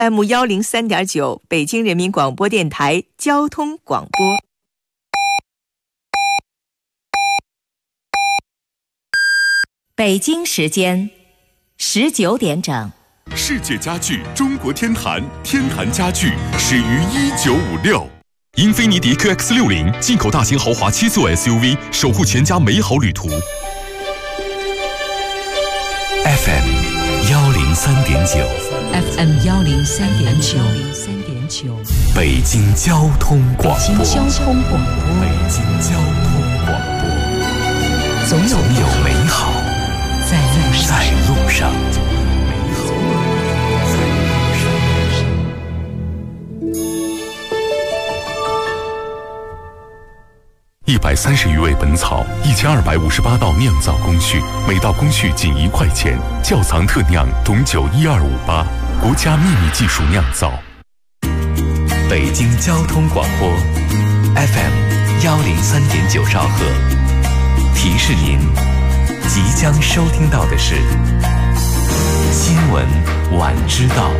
FM103.9，北京人民广播电台交通广播。北京时间19点整。 世界家具中国天坛，天坛家具始于1956。英菲尼迪 QX60 进口大型豪华7座 SUV， 守护全家美好旅途。 FM103.9，FM103.9， 北京交通广播， 北京交通广播， 北京交通广播， 总有美好在路上。130余味本草，1258道酿造工序，每道工序仅1块钱。窖藏特酿董酒12588，国家秘密技术酿造。 北京交通广播 FM103.9兆赫，提示您即将收听到的是新闻晚知道。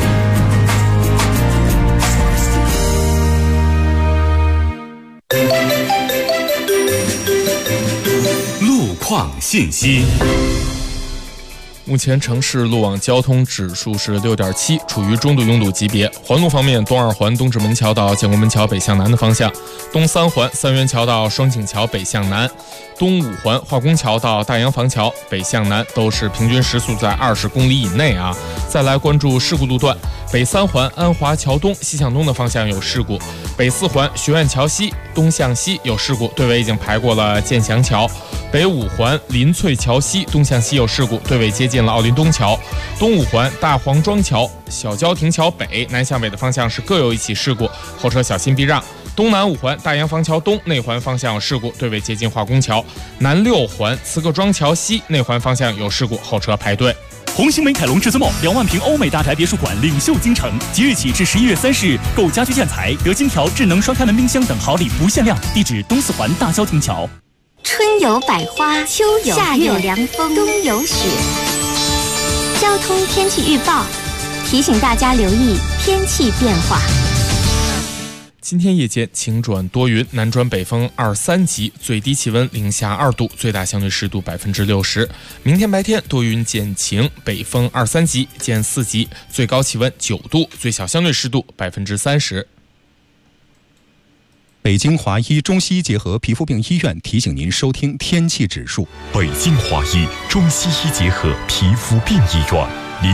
路况信息。 目前城市路网交通指数是6.7，处于中度拥堵级别。环路方面，东2环东直门桥到建国门桥北向南的方向，东3环三元桥到双井桥北向南，东5环化工桥到大洋房桥北向南都是平均时速在20公里以内啊。再来关注事故路段，北3环安华桥东西向东的方向有事故，北4环学院桥西东向西有事故，队尾已经排过了建祥桥。北5环林翠桥西东向西有事故，队尾接近了奥林东桥。东5环大黄庄桥小交亭桥北南向北的方向是各有一起事故，后车小心避让。东南5环大洋房桥东内环方向有事故，队尾接近化工桥。南6环慈各庄桥西内环方向有事故，后车排队。 红星美凯龙至尊 2万平欧美大宅别墅馆领袖京城，即日起至11月30日，购家居建材得金条、智能双开门冰箱等好礼不限量。地址东4环大交亭桥。 春有百花，秋有夏有凉风，冬有雪。交通天气预报提醒大家留意天气变化。 今天夜间晴转多云，南转北风2、3级，最低气温零下2度，最大相对湿度60%。明天白天多云见晴，北风2、3级见4级，最高气温9度，最小相对湿度30%。 北京华医中西医结合皮肤病医院提醒您收听天气指数。 北京华医中西医结合皮肤病医院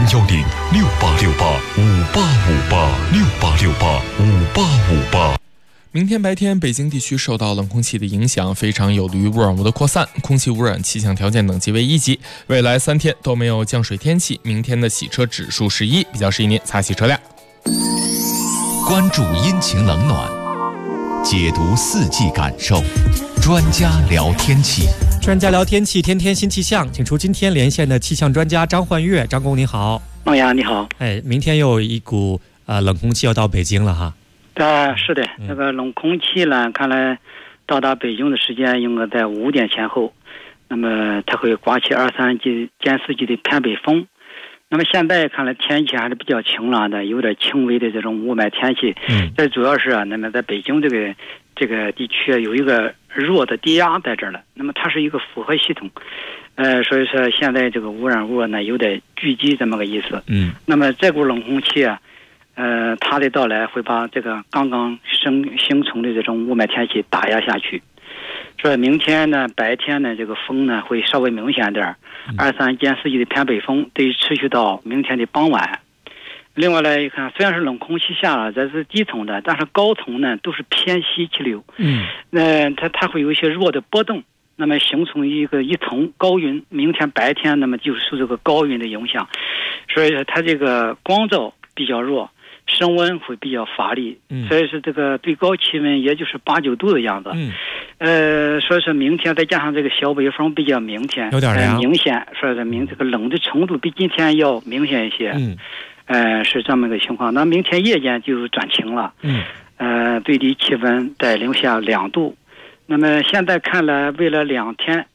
，010-6868-5858，6868-5858。 明天白天，北京地区受到冷空气的影响，非常有利于污染物的扩散，空气污染气象条件等级为1级。未来3天都没有降水天气，明天的洗车指数是1，比较适宜您擦洗车辆。 关注阴晴冷暖，解读4季感受，专家聊天气。 专家聊天气，天天新气象，请出今天连线的气象专家张焕月。张工你好。 孟阳你好。 明天又有一股冷空气要到北京了哈。 是的，这个冷空气呢，看来到达北京的时间应该在5点前后。那么它会刮起2、3级兼4级的偏北风。那么现在看来天气还是比较晴朗的，有点轻微的这种雾霾天气。这主要是那么在北京这个地区有一个弱的低压在这儿了，那么它是一个复合系统，所以说现在这个污染物呢有点聚集这么个意思。那么这股冷空气啊，它的到来会把这个刚刚形成的这种雾霾天气打压下去。所以明天呢白天呢这个风呢会稍微明显点，2、3兼4级的偏北风得持续到明天的傍晚。另外来看，虽然是冷空气下了，这是低层的，但是高层呢都是偏西气流，它会有一些弱的波动，那么形成一层高云。明天白天那么就受这个高云的影响，所以说它这个光照比较弱，升温会比较乏力，所以说这个最高气温也就是8、9度的样子。所以说明天再加上这个小北风比较明显， 有点凉， 明显，所以说这个冷的程度比今天要明显一些。是这么个情况。那明天夜间就转晴了，最低气温在零下2度。那么现在看来，为了2天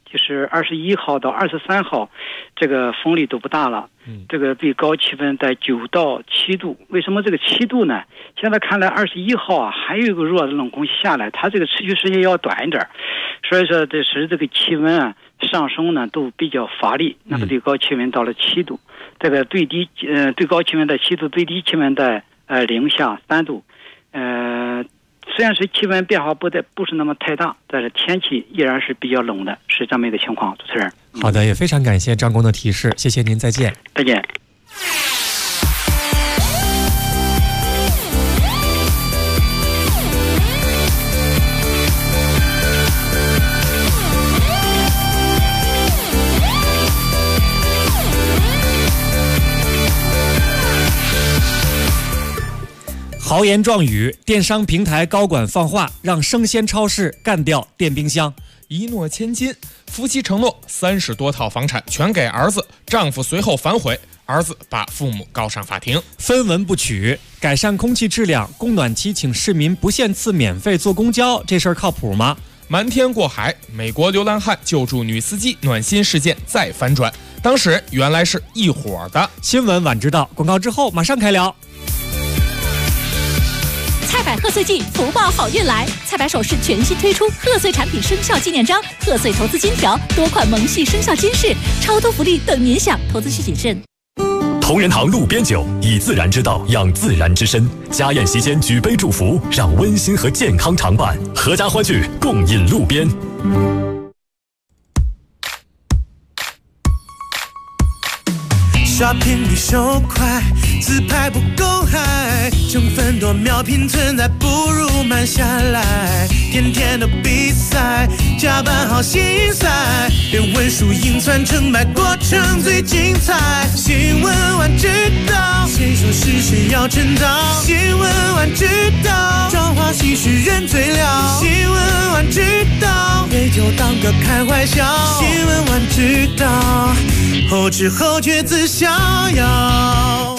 就是21号到23号，这个风力都不大了。这个最高气温在9到7度。为什么这个7度呢？现在看来21号啊，还有一个弱的冷空气下来，它这个持续时间要短一点，所以说这使这个气温啊上升呢都比较乏力。那么最高气温到了7度，这个最高气温在7度，最低气温在零下3度。虽然是气温变化不是那么太大，但是天气依然是比较冷的，是这么一个情况。主持人， 好的，也非常感谢张工的提示，谢谢您，再见。 再见。 豪言壮语，电商平台高管放话，让生鲜超市干掉电冰箱。 一诺千金，夫妻承诺30多套房产全给儿子，丈夫随后反悔，儿子把父母告上法庭。 分文不取，改善空气质量，供暖期请市民不限次免费坐公交，这事儿靠谱吗？ 瞒天过海，美国流浪汉救助女司机暖心事件再反转，当事人原来是一伙的。 新闻晚知道，广告之后马上开聊。 菜百贺岁季，福报好运来！菜百首饰全新推出贺岁产品生肖纪念章、贺岁投资金条、多款萌系生肖金饰，超多福利等您享，投资需谨慎。 同仁堂路边酒，以自然之道养自然之身。家宴席间举杯祝福，让温馨和健康常伴，阖家欢聚，共饮路边。 刷屏率手快，自拍不够嗨，成分多秒拼存在，不如慢下来。天天的比赛，加班好心塞，别问输赢算成败，过程最精彩。新闻晚知道，谁说是谁要称道？新闻晚知道，朝花夕拾人最了。新闻晚知道，杯酒当歌开怀笑。新闻晚知道，后知后觉自逍遥。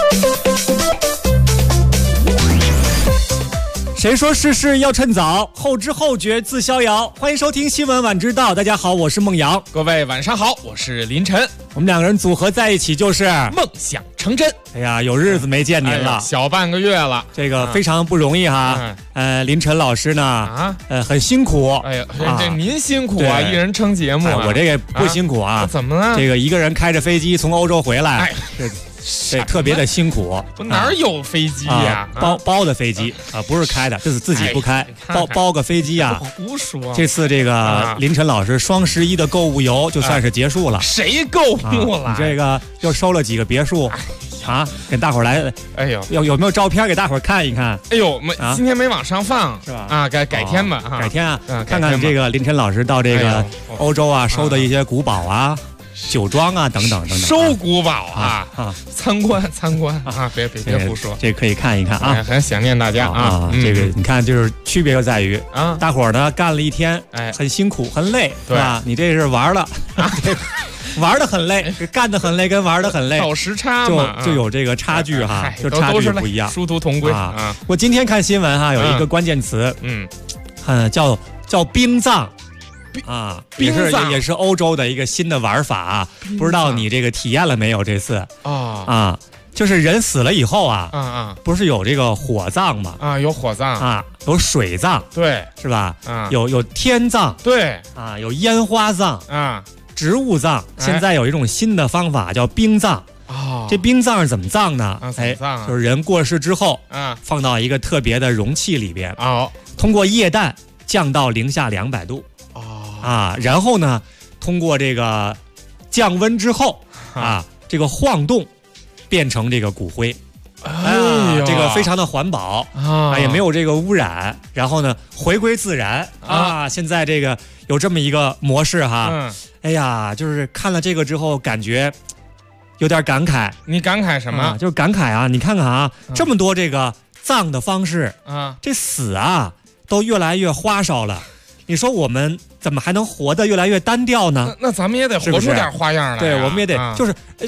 谁说事事要趁早，后知后觉自逍遥。欢迎收听新闻晚知道，大家好，我是孟阳。 各位晚上好，我是林晨。 我们两个人组合在一起就是梦想成真。 哎呀，有日子没见您了， 小半个月了， 这个非常不容易哈。林晨老师呢，很辛苦。 哎呀，这您辛苦啊，一人撑节目啊。 我这个不辛苦啊。 怎么了？ 这个一个人开着飞机从欧洲回来，这特别的辛苦。 哪有飞机呀？ 包的飞机啊，不是开的，这是自己不开，包个飞机啊。 胡说！ 这次这个林晨老师双11的购物游就算是结束了。 谁购物了？ 你这个又收了几个别墅啊？给大伙儿来， 哎呦， 有没有照片给大伙儿看一看？ 哎呦，今天没往上放是吧？ 啊，改天吧， 改天啊，看看这个林晨老师到这个欧洲啊收的一些古堡啊。酒庄啊，等等等等， 收古堡啊，参观啊，别胡说， 这可以看一看啊， 很想念大家啊。 这个你看，就是区别就在于啊， 大伙儿呢干了一天，很辛苦很累，是吧？你这是玩了啊，玩的很累，干的很累，跟玩的很累， 倒时差嘛， 就有这个差距哈，就差距不一样， 殊途同归啊。 我今天看新闻哈，有一个关键词，叫冰葬。啊，也是欧洲的一个新的玩法啊，不知道你这个体验了没有？这次就是人死了以后啊，不是有这个火葬吗？ 啊，有火葬啊，有水葬， 对， 是吧？有天葬， 对啊，有烟花葬啊， 植物葬。现在有一种新的方法叫冰葬。这冰葬是怎么葬呢？就是人过世之后放到一个特别的容器里边通过液氮降到零下200度。然后呢，通过这个降温之后这个晃动变成这个骨灰，这个非常的环保也没有这个污染，然后呢回归自然现在这个有这么一个模式哈，哎呀，就是看了这个之后感觉有点感慨。 你感慨什么？ 就是感慨啊，你看看这么多这个葬的方式这死都越来越花哨了。你说我们怎么还能活得越来越单调呢？ 那咱们也得活出点花样来。 对，我们也得就是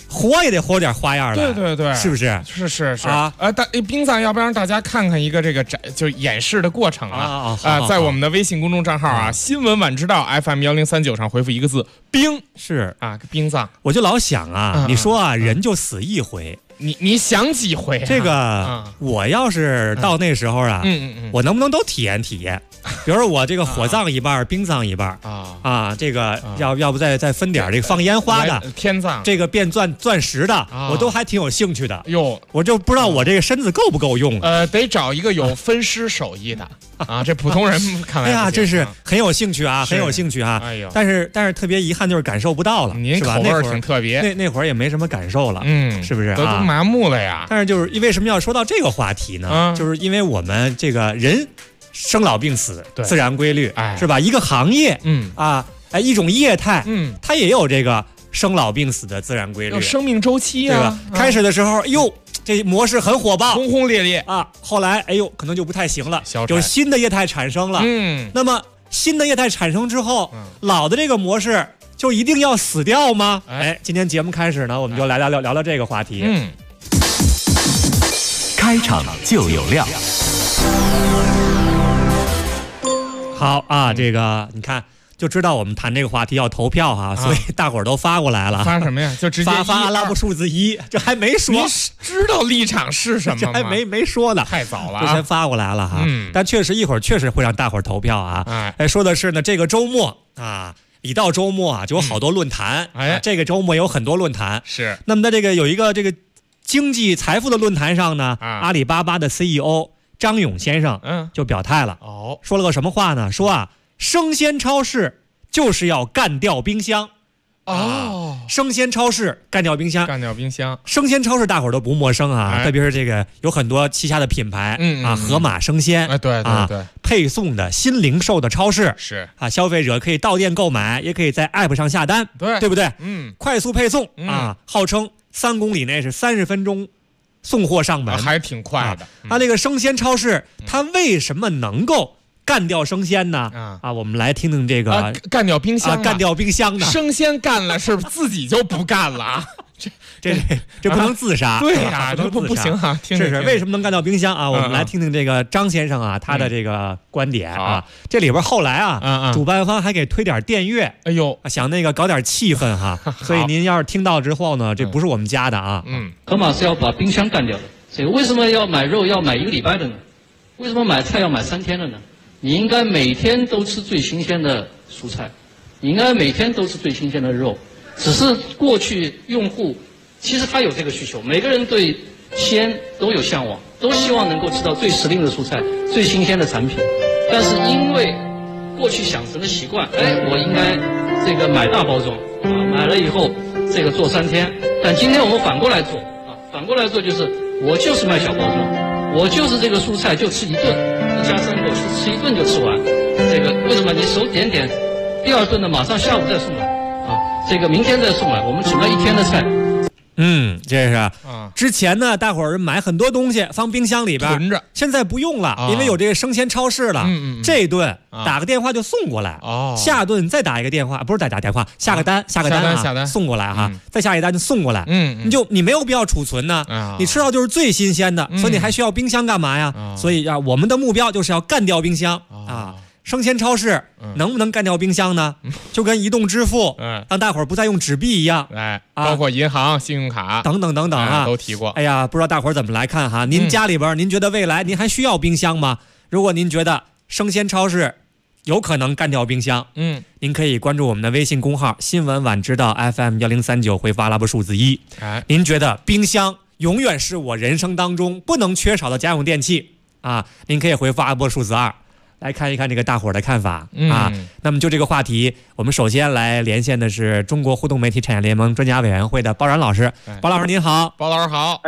活也得活点花样来。 对， 是不是？ 是啊。冰藏，要不让大家看看一个这个就演示的过程啊在我们的微信公众账号啊，新闻晚知道 FM1039上回复一个字“冰”， 是啊， 冰藏。 我就老想啊，你说啊，人就死一回。 你想几回这个我要是到那时候啊，我能不能都体验体验？比如说我这个火葬一半，冰葬一半这个要不再分点这个放烟花的天葬， 这个变钻石的，我都还挺有兴趣的。 哟， 我就不知道我这个身子够不够用。 得找一个有分尸手艺的这普通人看来。 哎呀，真是很有兴趣啊，很有兴趣啊。 哎呦， 但是特别遗憾就是感受不到了。 您口味挺特别， 那会儿也没什么感受了，是不是？ 都麻木了呀。 但是就是为什么要说到这个话题呢？就是因为我们这个人生老病死，自然规律，是吧？一个行业，一种业态，它也有这个生老病死的自然规律， 有生命周期啊， 对吧？开始的时候，这模式很火爆， 轰轰烈烈啊，后来可能就不太行了，有新的业态产生了，那么新的业态产生之后，老的这个模式就一定要死掉吗？今天节目开始呢，我们就来聊这个话题。 开场就有料。 好啊，这个你看就知道我们谈这个话题要投票哈，所以大伙儿都发过来了。 发什么呀？就直接发阿拉伯数字1，这还没说。 你知道立场是什么吗？ 这还没说呢， 太早了， 就先发过来了哈。但一会儿确实会让大伙儿投票啊。说的是呢，这个周末啊，一到周末啊，就有好多论坛。这个周末有很多论坛。 是。 那么在这个有一个这个经济财富的论坛上呢，阿里巴巴的 CEO。张勇先生就表态了，说了个什么话呢？说啊，生鲜超市就是要干掉冰箱。生鲜超市干掉冰箱，生鲜超市大伙儿都不陌生啊，特别是这个有很多旗下的品牌盒马生鲜， 对， 配送的新零售的超市是消费者可以到店购买，也可以在 app 上下单，对不对？快速配送号称3公里内是30分钟。送货上门还挺快的。 它这个生鲜超市，它为什么能够干掉生鲜呢？我们来听听这个干掉冰箱， 干掉冰箱的生鲜干了，是不是自己就不干了啊？ 这不能自杀， 对呀，这不行啊！ 是为什么能干掉冰箱啊？我们来听听这个张先生啊，他的这个观点啊。这里边后来啊，主办方还给推点电乐， 哎呦， 想那个搞点气氛哈。所以您要是听到之后呢，这不是我们家的啊。 盒马是要把冰箱干掉的。这个为什么要买肉要买1个礼拜的呢？为什么买菜要买3天的呢？你应该每天都吃最新鲜的蔬菜，你应该每天都吃最新鲜的肉。只是过去用户其实他有这个需求，每个人对鲜都有向往，都希望能够吃到最时令的蔬菜、最新鲜的产品。但是因为过去养成的习惯，我应该这个买大包装买了以后这个做3天。但今天我们反过来做反过来做就是我就是卖小包装，我就是这个蔬菜就吃1顿，一家3口吃1顿就吃完。这个为什么你手点第2顿呢？马上下午再送来。这个明天再送来，我们只卖1天的菜。 这是之前呢，大伙儿买很多东西放冰箱里边囤着， 现在不用了，因为有这个生鲜超市了。这一顿打个电话就送过来，下顿再打一个电话，不是再打电话，下个单送过来哈，再下一单就送过来。你没有必要储存呢，你吃到就是最新鲜的，所以你还需要冰箱干嘛呀？所以我们的目标就是要干掉冰箱啊。生鲜超市能不能干掉冰箱呢？就跟移动支付，让大伙儿不再用纸币一样， 包括银行、信用卡等等啊， 都提过。 哎呀，不知道大伙儿怎么来看哈？您家里边，您觉得未来您还需要冰箱吗？如果您觉得生鲜超市有可能干掉冰箱，您可以关注我们的微信公号“新闻晚知道 FM1039”，回复阿拉伯数字1。您觉得冰箱永远是我人生当中不能缺少的家用电器啊？您可以回复阿拉伯数字2。来看一看这个大伙儿的看法啊。那么就这个话题，我们首先来连线的是中国互动媒体产业联盟专家委员会的包然老师。包老师您好。 包老师好。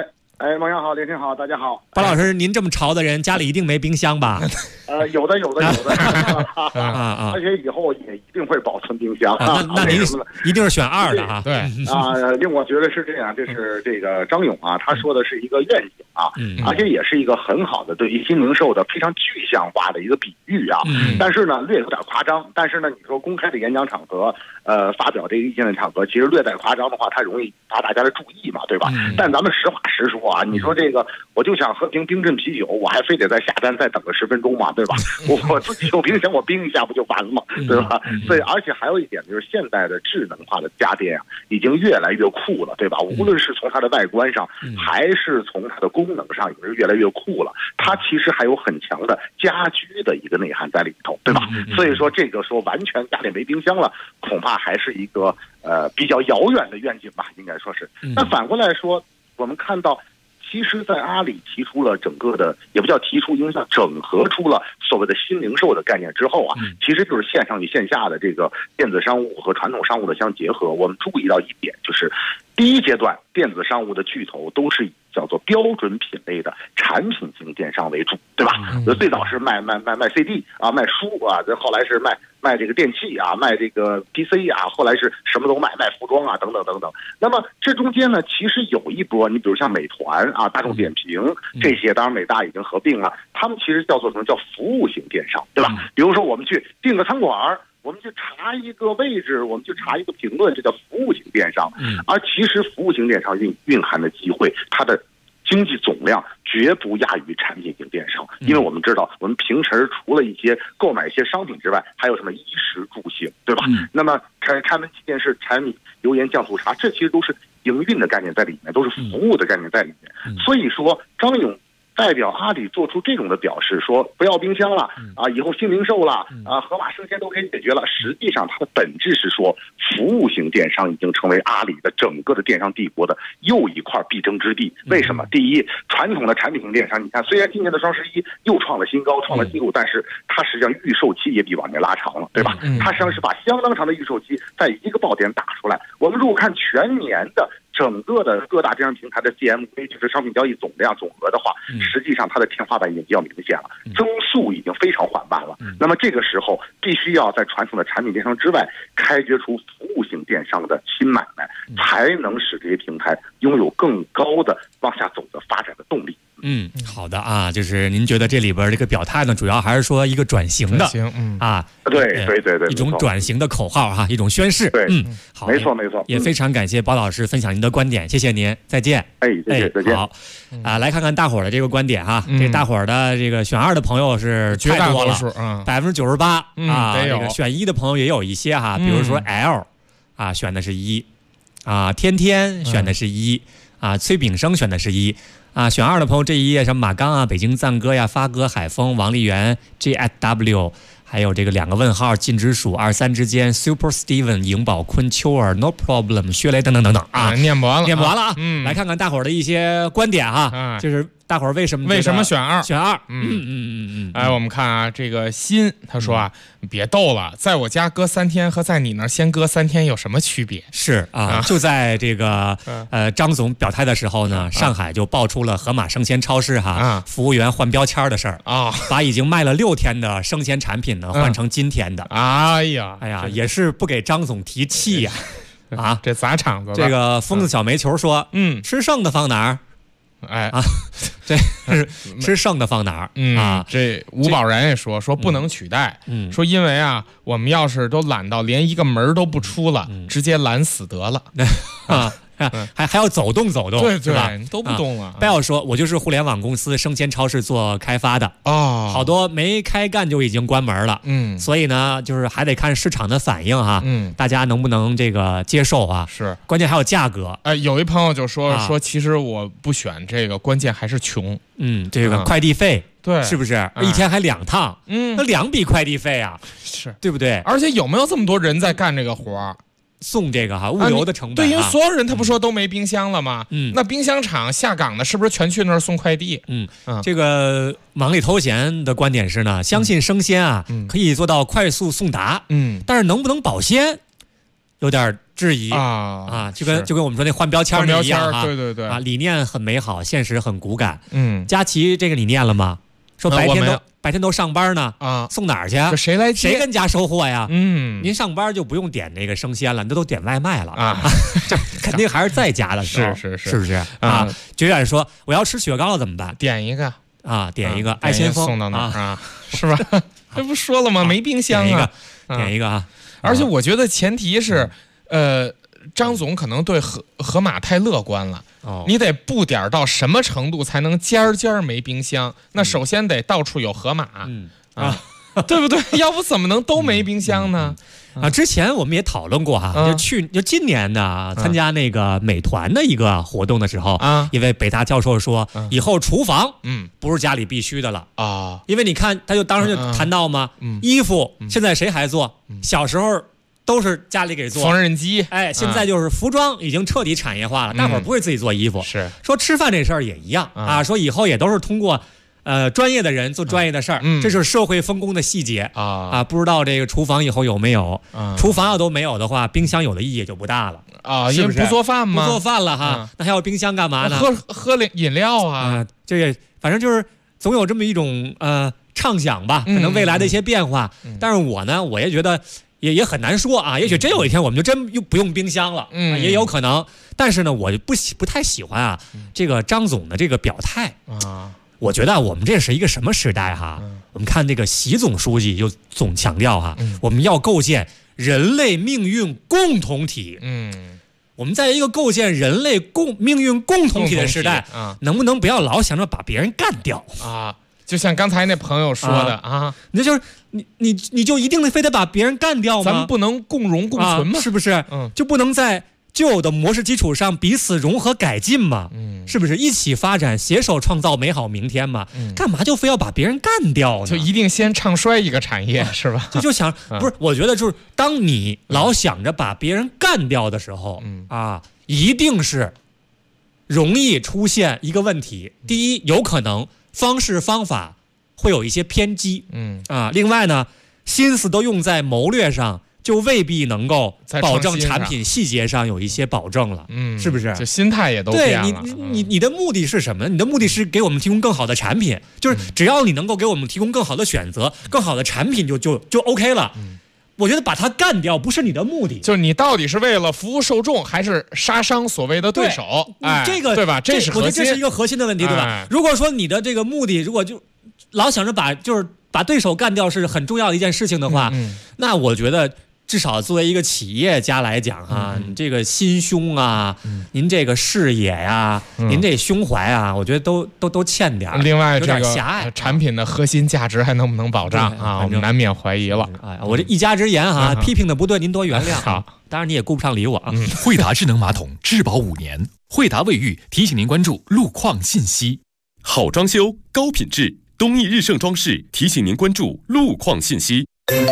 哎，王阳好，连天好，大家好。 包老师，您这么潮的人，家里一定没冰箱吧？ 有的，而且以后也一定会保存冰箱。 那您一定是选2的哈。 对令我觉得是这样，就是这个张勇啊，他说的是一个愿景啊，而且也是一个很好的对于新零售的非常具象化的一个比喻啊。但是呢，略有点夸张。但是呢，你说公开的演讲场合，发表这个意见的场合，其实略带夸张的话，它容易引发大家的注意嘛，对吧？但咱们实话实说啊，你说这个，我就想喝瓶冰镇啤酒，我还非得在下单再等个10分钟嘛，对吧？我自己有冰箱，我冰一下不就完了嘛，对吧？所以，而且还有一点就是，现代的智能化的家电啊，已经越来越酷了，对吧？无论是从它的外观上，还是从它的功能上，也是越来越酷了。它其实还有很强的家居的一个内涵在里头，对吧？所以说，这个说完全家里没冰箱了，恐怕还是一个比较遥远的愿景吧，应该说是。那反过来说，我们看到，其实，在阿里提出了整个的，也不叫提出，应该叫整合出了所谓的新零售的概念之后啊，其实就是线上与线下的这个电子商务和传统商务的相结合。我们注意到一点，就是第一阶段电子商务的巨头都是以叫做标准品类的产品型电商为主，对吧？最早是卖 CD 啊，卖书啊，后来是卖这个电器啊，卖这个 PC 啊，后来是什么都卖服装啊，等等等等。那么这中间呢，其实有一波，你比如像美团啊、大众点评这些，当然美大已经合并了，他们其实叫做什么叫服务型电商，对吧？比如说我们去订个餐馆，我们去查一个位置，我们去查一个评论，这叫服务型电商。而其实服务型电商蕴含的机会，它的经济总量绝不亚于产品型电商，因为我们知道，我们平时除了一些购买一些商品之外，还有什么衣食住行，对吧？那么开门器电视、柴米油盐酱醋茶，这其实都是营运的概念在里面，都是服务的概念在里面。所以说，张勇代表阿里做出这种的表示，说不要冰箱了啊，以后新零售了啊，盒马生鲜都可以解决了。实际上，它的本质是说，服务型电商已经成为阿里的整个的电商帝国的又一块必争之地。为什么？第一，传统的产品型电商，你看，虽然今年的双11又创了新高，创了记录，但是它实际上预售期也比往年拉长了，对吧？它实际上是把相当长的预售期在一个爆点打出来。我们如果看全年的整个的各大电商平台的 GMV， 就是商品交易总量总额的话，实际上它的天花板已经比较明显了，增速已经非常缓慢了。那么这个时候必须要在传统的产品电商之外，开掘出服务型电商的新买卖，才能使这些平台拥有更高的往下走的发展的动力。 好的啊，就是您觉得这里边这个表态呢，主要还是说一个转型的， 对， 一种转型的口号哈，一种宣示。好， 没错， 也非常感谢包老师分享您的观点，谢谢您，再见。 谢谢，再见。 好来看看大伙儿的这个观点哈，这大伙儿的这个选2的朋友是太多了，98%啊，这个选1的朋友也有一些哈，比如说 L 啊选的是1啊，天天选的是1啊，崔炳生选的是1。选2的朋友这一页，什么马刚啊、北京赞哥呀、发哥、海峰、王丽媛、JSW， 还有这个2个问号、禁止数、23之间、Super Steven、尹宝坤、秋儿、No Problem、薛雷等等等等啊， 念不完了啊。来看看大伙儿的一些观点哈，就是大伙儿为什么选2？ 我们看啊，这个新他说啊，别逗了，在我家搁3天和在你那儿先搁3天有什么区别？ 是啊，就在这个张总表态的时候呢，上海就爆出了盒马生鲜超市服务员换标签的事儿啊，把已经卖了6天的生鲜产品呢换成今天的。 哎呀， 也是不给张总提气呀！ 这砸场子了。 这个疯子小煤球说，吃剩的放哪儿？这是吃剩的放哪儿？ 这吴宝然也说不能取代，说因为啊，我们要是都懒到连一个门都不出了，直接懒死得了还要走动， 对吧？ 都不动了。 不要说，我就是互联网公司生鲜超市做开发的好多没开干就已经关门了。所以呢，就是还得看市场的反应哈。大家能不能这个接受啊？ 是， 关键还有价格。 有一朋友就说，其实我不选这个，关键还是穷。 这个快递费。对，是不是一天还2趟？那2笔快递费啊， 是对不对？ 而且有没有这么多人在干这个活儿？ 送这个物流的成本， 对，因为所有人他不说都没冰箱了吗？那冰箱厂下岗的是不是全去那儿送快递？ 这个忙里偷闲的观点是呢，相信生鲜可以做到快速送达，但是能不能保鲜，有点质疑就跟我们说那换标签那一样对对对理念很美好，现实很骨感。佳琪这个你念了吗？说白天都上班呢送哪儿去？ 这谁来接？ 谁跟家收货呀？您上班就不用点那个生鲜了，那都点外卖了这肯定还是在家的时候， 是不是决远说我要吃雪糕了怎么办？ 点一个点一个爱先锋送到那儿是吧？这不说了吗？没冰箱点一个而且我觉得前提是张总可能对盒马太乐观了。你得布点到什么程度才能家家没冰箱？那首先得到处有盒马对不对？要不怎么能都没冰箱呢？ 之前我们也讨论过就今年的参加那个美团的一个活动的时候一位北大教授说以后厨房不是家里必须的了因为你看他就当时就谈到嘛衣服现在谁还做？小时候都是家里给做缝纫机， 现在就是服装已经彻底产业化了，大伙儿不会自己做衣服。 是说吃饭这事儿也一样说以后也都是通过专业的人做专业的事儿，这是社会分工的细节不知道这个厨房以后有没有？厨房要都没有的话，冰箱有的意义也就不大了因为不做饭吗？ 不做饭了那还有冰箱干嘛呢？ 喝饮料这个反正就是总有这么一种畅想吧，可能未来的一些变化。但是我呢，我也觉得。也很难说也许真有一天我们就真不用冰箱了也有可能。但是呢，我就不太喜欢这个张总的这个表态我觉得我们这是一个什么时代我们看这个习总书记就总强调我们要构建人类命运共同体我们在一个构建人类命运共同体的时代能不能不要老想着把别人干掉就像刚才那朋友说的那就是你就一定非得把别人干掉吗？ 咱们不能共荣共存吗？ 是不是？就不能在旧有的模式基础上彼此融合改进吗？是不是一起发展，携手创造美好明天吗？干嘛就非要把别人干掉呢？ 就一定先唱衰一个产业是吧？ 就想不是？我觉得就是当你老想着把别人干掉的时候一定是容易出现一个问题。第一，有可能方式方法会有一些偏激另外呢，心思都用在谋略上，就未必能够保证产品细节上有一些保证了是不是？ 就心态也都变了。 对你的目的是什么？你的目的是给我们提供更好的产品，就是只要你能够给我们提供更好的选择，更好的产品就 OK 了我觉得把它干掉不是你的目的， 就是你到底是为了服务受众，还是杀伤所谓的对手？ 这个对吧？这是核心， 我觉得这是一个核心的问题，对吧？如果说你的这个目的，如果就老想着把对手干掉是很重要的一件事情的话，那我觉得至少作为一个企业家来讲你这个心胸您这个视野您这胸怀我觉得都欠点。 另外， 有点狭隘， 产品的核心价值还能不能保障我们难免怀疑了。 我这一家之言批评的不对，您多原谅。 好， 当然你也顾不上理我惠达智能马桶质保5年，惠达卫浴提醒您关注路况信息。 好装修，高品质，东义日盛装饰提醒您关注路况信息。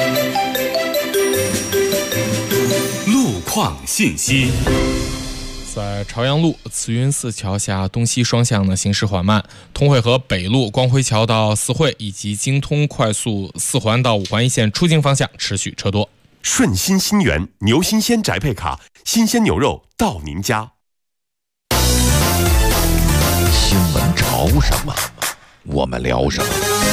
路况信息。 在朝阳路慈云寺桥下东西双向的行驶缓慢，通惠河北路光辉桥到四惠以及京通快速4环到5环一线出京方向持续车多。 顺心新源牛新鲜宅配卡，新鲜牛肉到您家。 新闻潮什么，我们聊什么。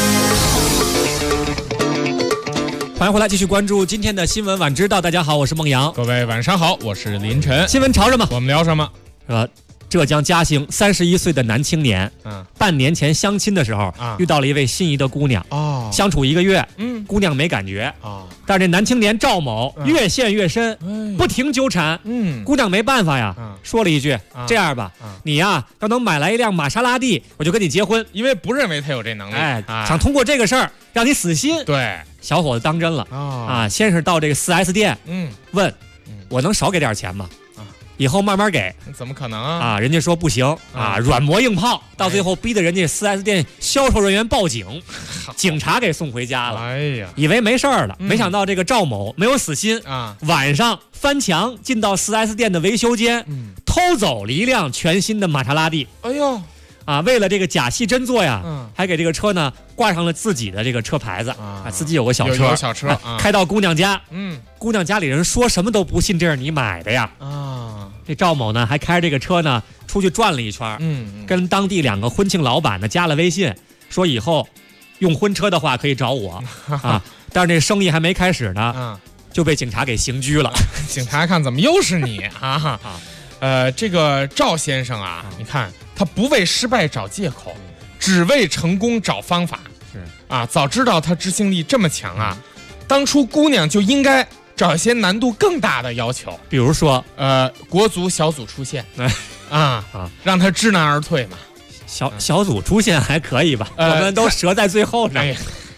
欢迎回来，继续关注今天的新闻晚知道。大家好，我是孟阳。 各位晚上好，我是林晨。 新闻潮什么？ 我们聊什么？ 浙江嘉兴31岁的男青年，半年前相亲的时候，遇到了一位心仪的姑娘，相处1个月，姑娘没感觉，但是这男青年赵某越陷越深，不停纠缠，姑娘没办法呀，说了一句：“这样吧，你呀要能买来一辆玛莎拉蒂，我就跟你结婚。” 因为不认为他有这能力， 想通过这个事儿让你死心。 对， 小伙子当真了先是到这个4S店，问我能少给点钱吗？以后慢慢给。 怎么可能啊？ 人家说不行软磨硬泡，到最后逼得人家 4S 店销售人员报警，警察给送回家了。 哎呀， 以为没事儿了，没想到这个赵某没有死心晚上翻墙进到 4S 店的维修间，偷走了一辆全新的玛莎拉蒂。 哎呦， 啊，为了这个假戏真做呀，还给这个车呢挂上了自己的这个车牌子啊，自己有个小车， 有小车， 开到姑娘家，姑娘家里人说什么都不信这是你买的呀，这赵某呢还开着这个车呢出去转了一圈，跟当地2个婚庆老板呢加了微信，说以后用婚车的话可以找我啊，但是这生意还没开始呢，就被警察给刑拘了。 警察看怎么又是你啊？这个赵先生啊，你看他不为失败找借口，只为成功找方法。是啊，早知道他执行力这么强啊，当初姑娘就应该找一些难度更大的要求， 比如说国足小组出现，让他知难而退嘛。 小组出现还可以吧？我们都折在最后呢。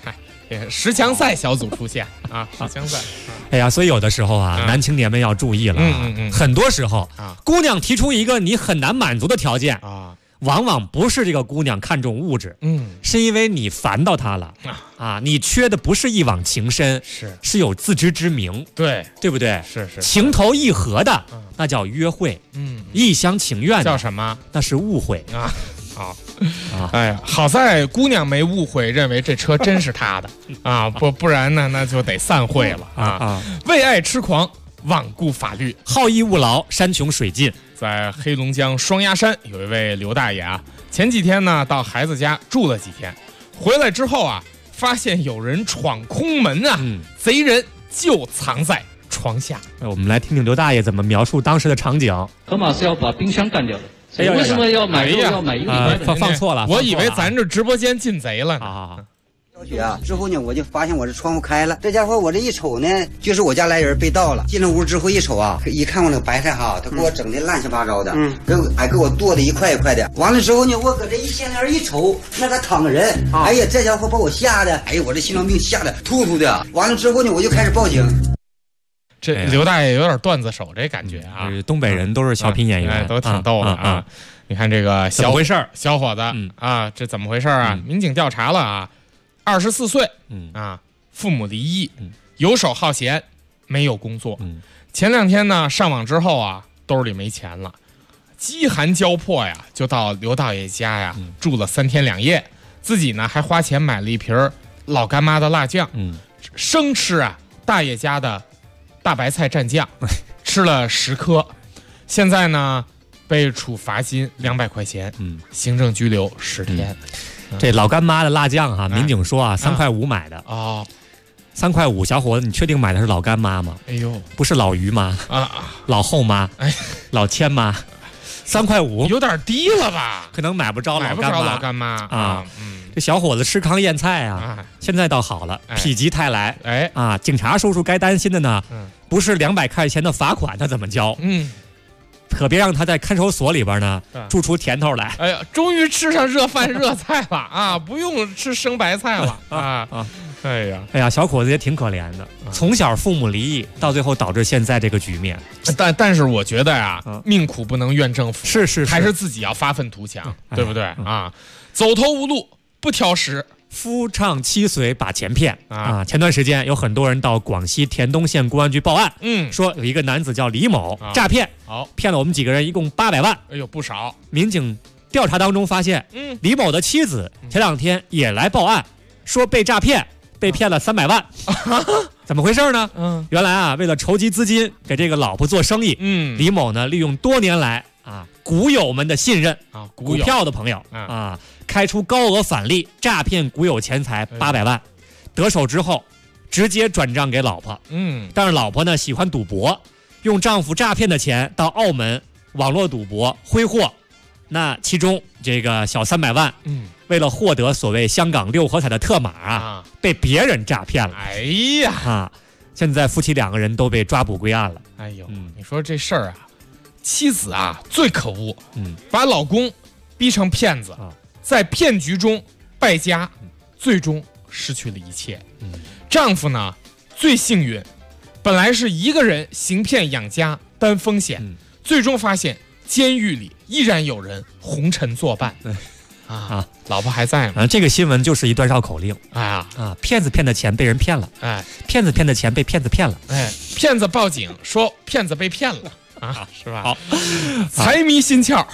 10强赛小组出现啊，10强赛。 哎呀，所以有的时候啊，男青年们要注意了啊。很多时候姑娘提出一个你很难满足的条件啊，往往不是这个姑娘看重物质，是因为你烦到她了啊。你缺的不是一往情深，是有自知之明，对不对？ 是情投意合的，那叫约会，一厢情愿的叫什么？ 那是误会啊。好，哎呀，好在姑娘没误会，认为这车真是她的啊，不然呢，那就得散会了啊。为爱痴狂，罔顾法律， 好逸恶劳，山穷水尽。 在黑龙江双鸭山有一位刘大爷啊，前几天呢到孩子家住了几天，回来之后啊，发现有人闯空门啊，贼人就藏在床下。 我们来听听刘大爷怎么描述当时的场景。 河马是要把冰箱干掉的。为什么要买肉？要买1个礼拜？ 放错了， 我以为咱这直播间进贼了啊！ 小雪啊，之后呢，我就发现我这窗户开了，这家伙我这一瞅呢，就是我家来人被盗了。进了屋之后一瞅啊，一看我那个白菜哈，他给我整的乱七八糟的，给我剁的一块一块的。完了之后呢，我搁这一掀帘一瞅，那个躺个人，哎呀，这家伙把我吓的，哎呀，我这心脏病吓得突突的。完了之后呢，我就开始报警。 这刘大爷有点段子手这感觉啊， 东北人都是小品演员， 都挺逗的啊。你看这个怎么回事？ 小伙子啊，这怎么回事啊？民警调查了啊，24岁，父母离异，游手好闲，没有工作。前2天呢上网之后啊，兜里没钱了，饥寒交迫呀，就到刘大爷家呀住了3天2夜，自己呢还花钱买了一瓶老干妈的辣酱，生吃啊大爷家的大白菜蘸酱，吃了10颗，现在呢被处罚金200块钱，行政拘留10天。 这老干妈的辣酱哈，民警说啊，3块5买的哦，3块5，小伙子，你确定买的是老干妈吗？ 哎呦， 不是老于妈啊，老后妈，老千妈，3块5 有点低了吧？ 可能买不着老干妈啊。 这小伙子吃糠咽菜啊，现在倒好了，否极泰来。警察叔叔该担心的呢，不是200块钱的罚款他怎么交，可别让他在看守所里边呢住出甜头来。 哎呀，终于吃上热饭热菜了啊，不用吃生白菜了啊！哎呀， 小伙子也挺可怜的，从小父母离异，到最后导致现在这个局面。 但是我觉得呀，命苦不能怨政府， 是， 还是自己要发愤图强，对不对啊？走投无路不挑食。 夫唱妻随把钱骗啊！前段时间有很多人到广西田东县公安局报案，说有一个男子叫李某诈骗，骗了我们几个人一共800万， 哎呦不少。 民警调查当中发现，李某的妻子前2天也来报案，说被诈骗，被骗了300万，怎么回事呢？原来啊，为了筹集资金给这个老婆做生意，李某呢利用多年来股友们的信任股票的朋友开出高额返利，诈骗股友钱财800万，得手之后直接转账给老婆。但是老婆呢喜欢赌博，用丈夫诈骗的钱到澳门网络赌博挥霍，那其中这个小300万，为了获得所谓香港6合彩的特码被别人诈骗了。 哎呀现在夫妻2个人都被抓捕归案了。 哎呦，你说这事儿啊，妻子啊最可恶，把老公逼成骗子，在骗局中败家，最终失去了一切。丈夫呢最幸运，本来是一个人行骗养家担风险，最终发现监狱里依然有人红尘作伴。老婆还在吗？ 这个新闻就是一段绕口令。骗子骗的钱被人骗了，骗子骗的钱被骗子骗了， 骗子报警说骗子被骗了是吧？好，财迷心窍，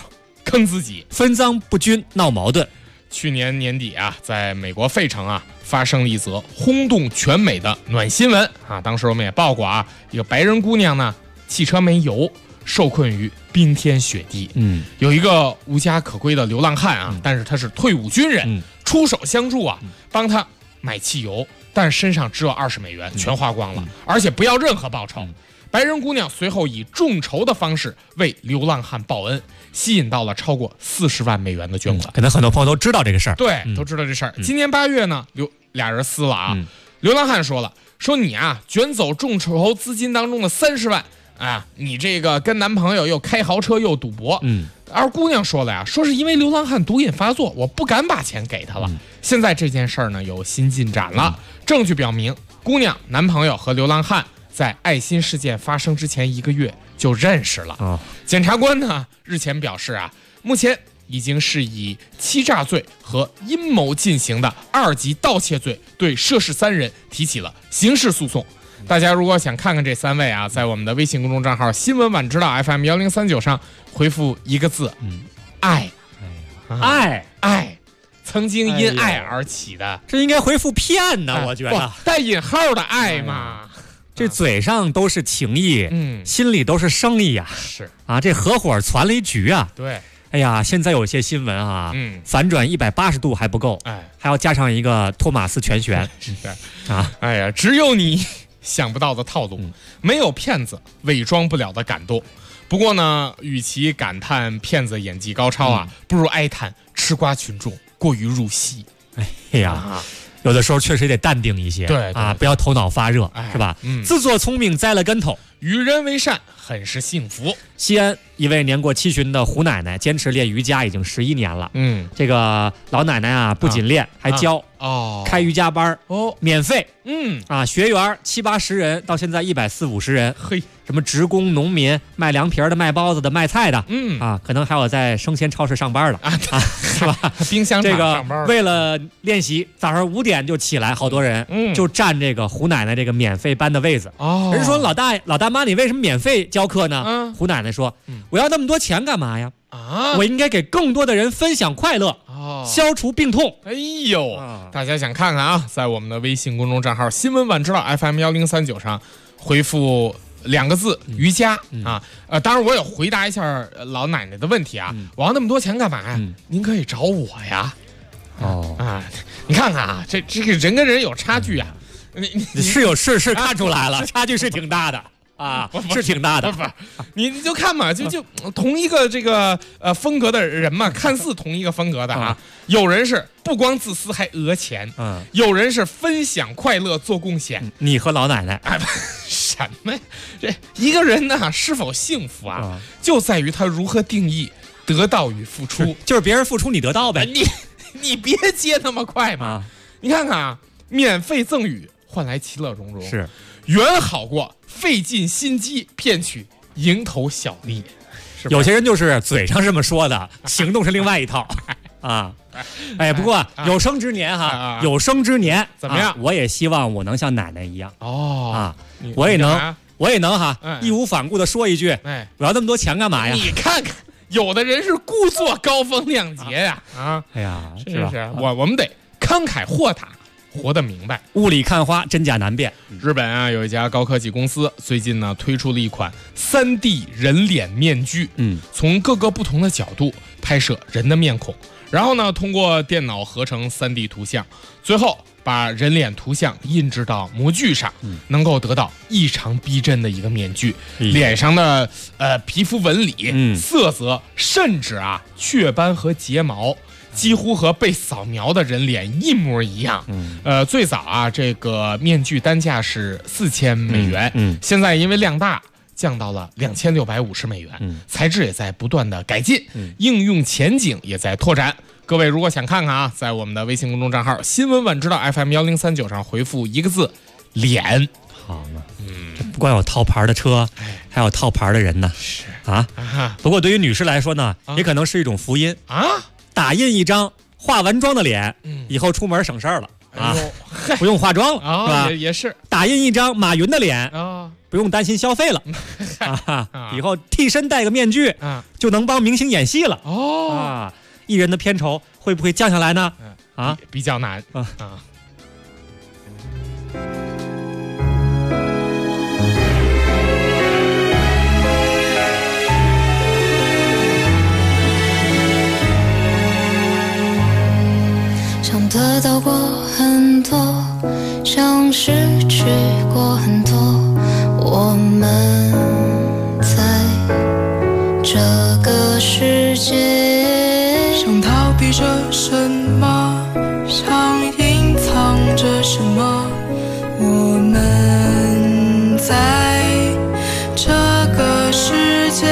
坑自己， 分赃不均闹矛盾。 去年年底啊，在美国费城啊发生了一则轰动全美的暖新闻啊。当时我们也报过啊，一个白人姑娘呢，汽车没油，受困于冰天雪地。有一个无家可归的流浪汉啊，但是他是退伍军人，出手相助啊，帮他买汽油，但是身上只有$20，全花光了，而且不要任何报酬。白人姑娘随后以众筹的方式为流浪汉报恩，吸引到了超过$40万的捐款。 可能很多朋友都知道这个事儿， 对，都知道这事儿。今年8月呢，俩人撕了啊。流浪汉说了，说你啊卷走众筹资金当中的30万啊，你这个跟男朋友又开豪车又赌博。而姑娘说了呀，说是因为流浪汉毒瘾发作，我不敢把钱给他了。现在这件事儿呢有新进展了，证据表明，姑娘男朋友和流浪汉在爱心事件发生之前1个月就认识了。检察官呢日前表示啊，目前已经是以欺诈罪和阴谋进行的2级盗窃罪对涉事3人提起了刑事诉讼。大家如果想看看这3位啊，在我们的微信公众账号新闻晚知道 FM1039 上回复1个字，爱。爱曾经因爱而起的， 这应该回复骗呢，我觉得带引号的爱嘛。 这嘴上都是情谊，心里都是生意啊。 是啊，这合伙传了一局啊。 对， 哎呀，现在有些新闻啊，反转180度还不够，还要加上一个托马斯全旋。啊， 哎呀，只有你想不到的套路，没有骗子伪装不了的感动。不过呢，与其感叹骗子演技高超啊，不如哀叹吃瓜群众过于入戏。 哎呀。有的时候确实得淡定一些， 对啊，不要头脑发热，是吧？自作聪明栽了跟头， 与人为善很是幸福。 西安一位年过70的胡奶奶坚持练瑜伽已经11年了。这个老奶奶啊，不仅练，还教开瑜伽班免费。学员70-80人，到现在140-150人。 嘿， 什么职工、农民、卖凉皮的、卖包子的、卖菜的，可能还有在生鲜超市上班的是吧？ 冰箱厂上班。 为了练习，早上5点就起来，好多人就占这个胡奶奶这个免费班的位子。人说老大妈，你为什么免费教课呢？胡奶奶说，我要那么多钱干嘛呀？我应该给更多的人分享快乐，消除病痛。 哎呦，大家想看看啊，在我们的微信公众账号新闻晚知道 FM1039 上回复2个字瑜伽啊。当然我也回答一下老奶奶的问题啊，我要那么多钱干嘛呀？您可以找我呀。你看看啊，这个人跟人有差距啊。 你是看出来了，差距是挺大的。是挺大的。 不，你就看嘛，就同一个这个风格的人嘛，看似同一个风格的啊。有人是不光自私还讹钱，有人是分享快乐做贡献。 你和老奶奶， 什么呀？这一个人呢是否幸福啊，就在于他如何定义得到与付出。 就是别人付出你得到呗。 你别接那么快嘛。你看看啊，免费赠与换来其乐融融， 是远好过费尽心机骗取蝇头小利。 有些人就是嘴上这么说的，行动是另外一套啊。不过有生之年有生之年怎么样？ 我也希望我能像奶奶一样我也能义无反顾的说一句，我要那么多钱干嘛呀？ 你看看，有的人是故作高风亮节呀哎呀， 是不是？我们得慷慨豁达，活得明白。 雾里看花，真假难辨。 日本啊，有一家高科技公司最近呢推出了一款3D 人脸面具，从各个不同的角度拍摄人的面孔，然后呢通过电脑合成3D 图像，最后把人脸图像印制到模具上，能够得到异常逼真的一个面具。脸上的皮肤纹理、色泽，甚至雀斑和睫毛几乎和被扫描的人脸一模一样。最早这个面具单价是$4000，现在因为量大降到了$2650，材质也在不断的改进，应用前景也在拓展。各位如果想看看在我们的微信公众账号新闻晚知道 FM1039 上回复1个字脸。 好嘛，不光有套牌的车，还有套牌的人呢。 是不过对于女士来说呢，也可能是一种福音打印一张化完妆的脸，以后出门省事儿了不用化妆了，是吧？ 也是打印一张马云的脸不用担心消费了以后替身戴个面具就能帮明星演戏了艺人的片酬会不会降下来呢？ 比较难想得到过很多，想失去过很多，我们在这个世界， 想逃避着什么，想隐藏着什么，我们在这个世界。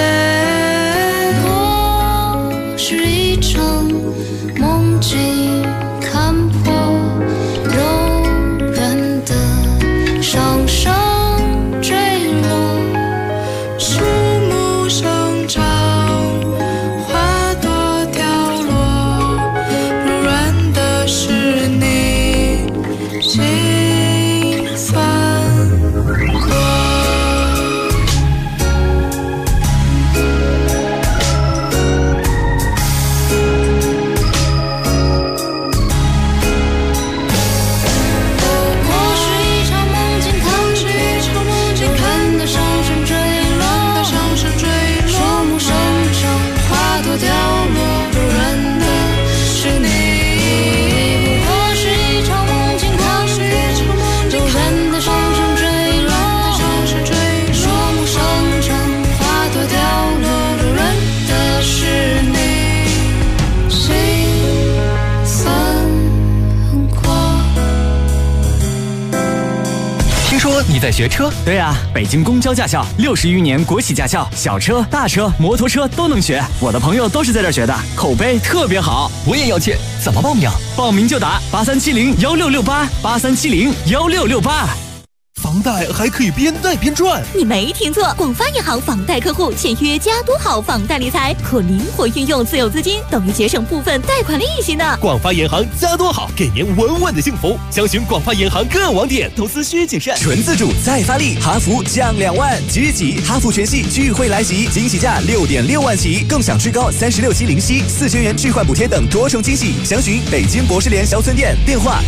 我是一场梦境，看破柔软的上升坠落，树木生长，花朵掉落，柔软的是你心酸过。掉落，柔软的是你。不过是一场梦境，它是一场梦境，柔软的上升坠落，树木生长，花朵掉落，柔软的是你，心酸过。 听说你在学车？ 对啊，北京公交驾校60余年国企驾校，小车、大车、摩托车都能学。我的朋友都是在这儿学的，口碑特别好。 我也要去，怎么报名？ 报名就打83701668，83701668。 房贷还可以边贷边赚， 你没听错，广发银行房贷客户签约加多好房贷理财，可灵活运用自有资金，等于节省部分贷款利息呢。 广发银行加多好，给您稳稳的幸福。详询广发银行各网点，投资需谨慎。 纯自主再发力，哈弗降2万，即日起哈弗全系聚会来袭，惊喜价6.6万起，更享最高36期零息，4000元置换补贴等多重惊喜。详询北京博士联小村店，电话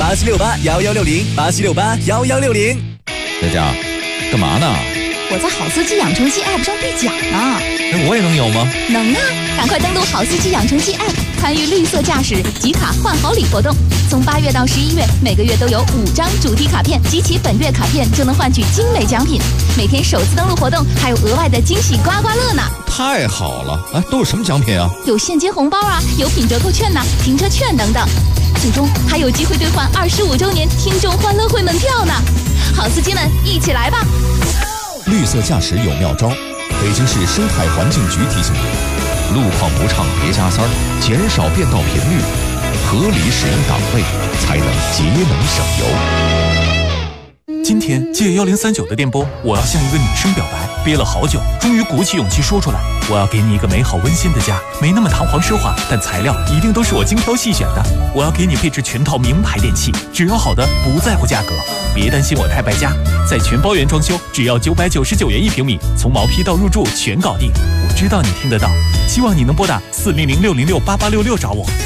87681160，87681160。 佳佳，干嘛呢？ 我在好司机养成记 App 上兑奖呢。 那我也能有吗？ 能啊！赶快登录好司机养成记 App， 参与绿色驾驶集卡换好礼活动。从8月到11月，每个月都有5张主题卡片，集齐本月卡片就能换取精美奖品。每天首次登录活动还有额外的惊喜刮刮乐呢！ 太好了！哎，都有什么奖品啊？ 有现金红包啊，有品折扣券呐、停车券等等。最终还有机会兑换25周年听众欢乐会门票呢！好司机们，一起来吧！ 绿色驾驶有妙招，北京市生态环境局提醒您：路况不畅别加塞儿，减少变道频率，合理使用档位，才能节能省油。 今天借1039的电波，我要向一个女生表白，憋了好久，终于鼓起勇气说出来。我要给你一个美好温馨的家，没那么堂皇奢华，但材料一定都是我精挑细选的。我要给你配置全套名牌电器，只要好的，不在乎价格。别担心我太败家，在全包圆装修，只要999元1平米，从毛坯到入住全搞定。我知道你听得到，希望你能拨打400-606-8866找我。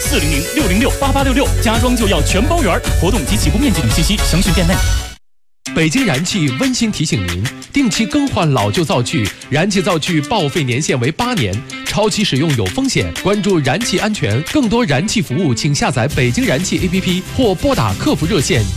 400-606-8866，家装就要全包圆，活动及起步面积等信息详询店内。 北京燃气温馨提醒您，定期更换老旧灶具，燃气灶具报废年限为8年，超期使用有风险。关注燃气安全，更多燃气服务请下载北京燃气 APP 或拨打客服热线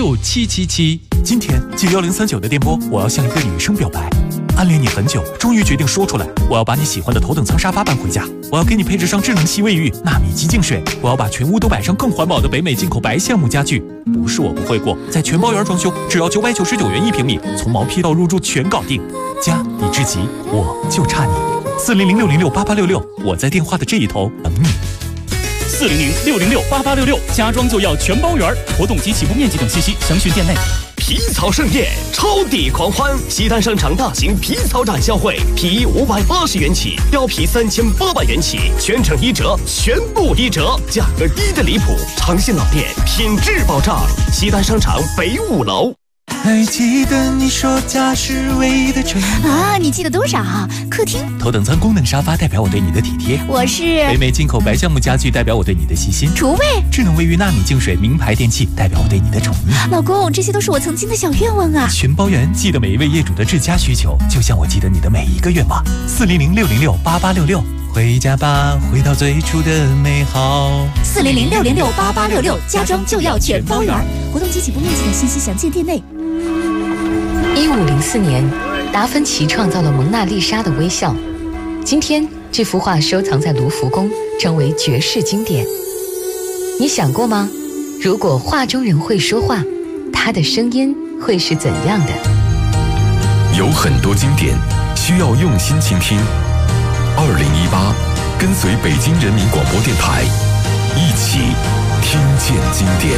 96777。 今天借1039的电波，我要向一个女生表白，暗恋你很久，终于决定说出来。我要把你喜欢的头等舱沙发搬回家，我要给你配置上智能吸卫浴、纳米级净水，我要把全屋都摆上更环保的北美进口白橡木家具。不是我不会过，在全包圆装修，只要999元1平米，从毛坯到入住全搞定。家已至极，我就差你。400-606-8866，我在电话的这一头等你。400-606-8866，家装就要全包圆，活动及起步面积等信息详询店内。 皮草盛宴，超抵狂欢！西单商场大型皮草展销会，皮衣580元起，貂皮3800元起，全程1折，全部1折，价格低的离谱，长线老店，品质保障。西单商场北5楼。 还记得你说家是唯一的城啊？你记得多少？客厅。 头等舱功能沙发代表我对你的体贴。 我是北美进口白橡木家具代表我对你的细心。 厨卫。 智能卫浴纳米净水名牌电器代表我对你的宠溺。 老公，这些都是我曾经的小愿望啊。 全包圆，记得每一位业主的至佳需求，就像我记得你的每一个愿望。400-606-8866，回家吧，回到最初的美好。 400-606-8866，家装就要全包圆。活动及起步面积等信息详见店内。 1504年，达芬奇创造了蒙娜丽莎的微笑。今天，这幅画收藏在卢浮宫，成为绝世经典。你想过吗？如果画中人会说话，他的声音会是怎样的？ 有很多经典需要用心倾听。2018，跟随北京人民广播电台，一起听见经典。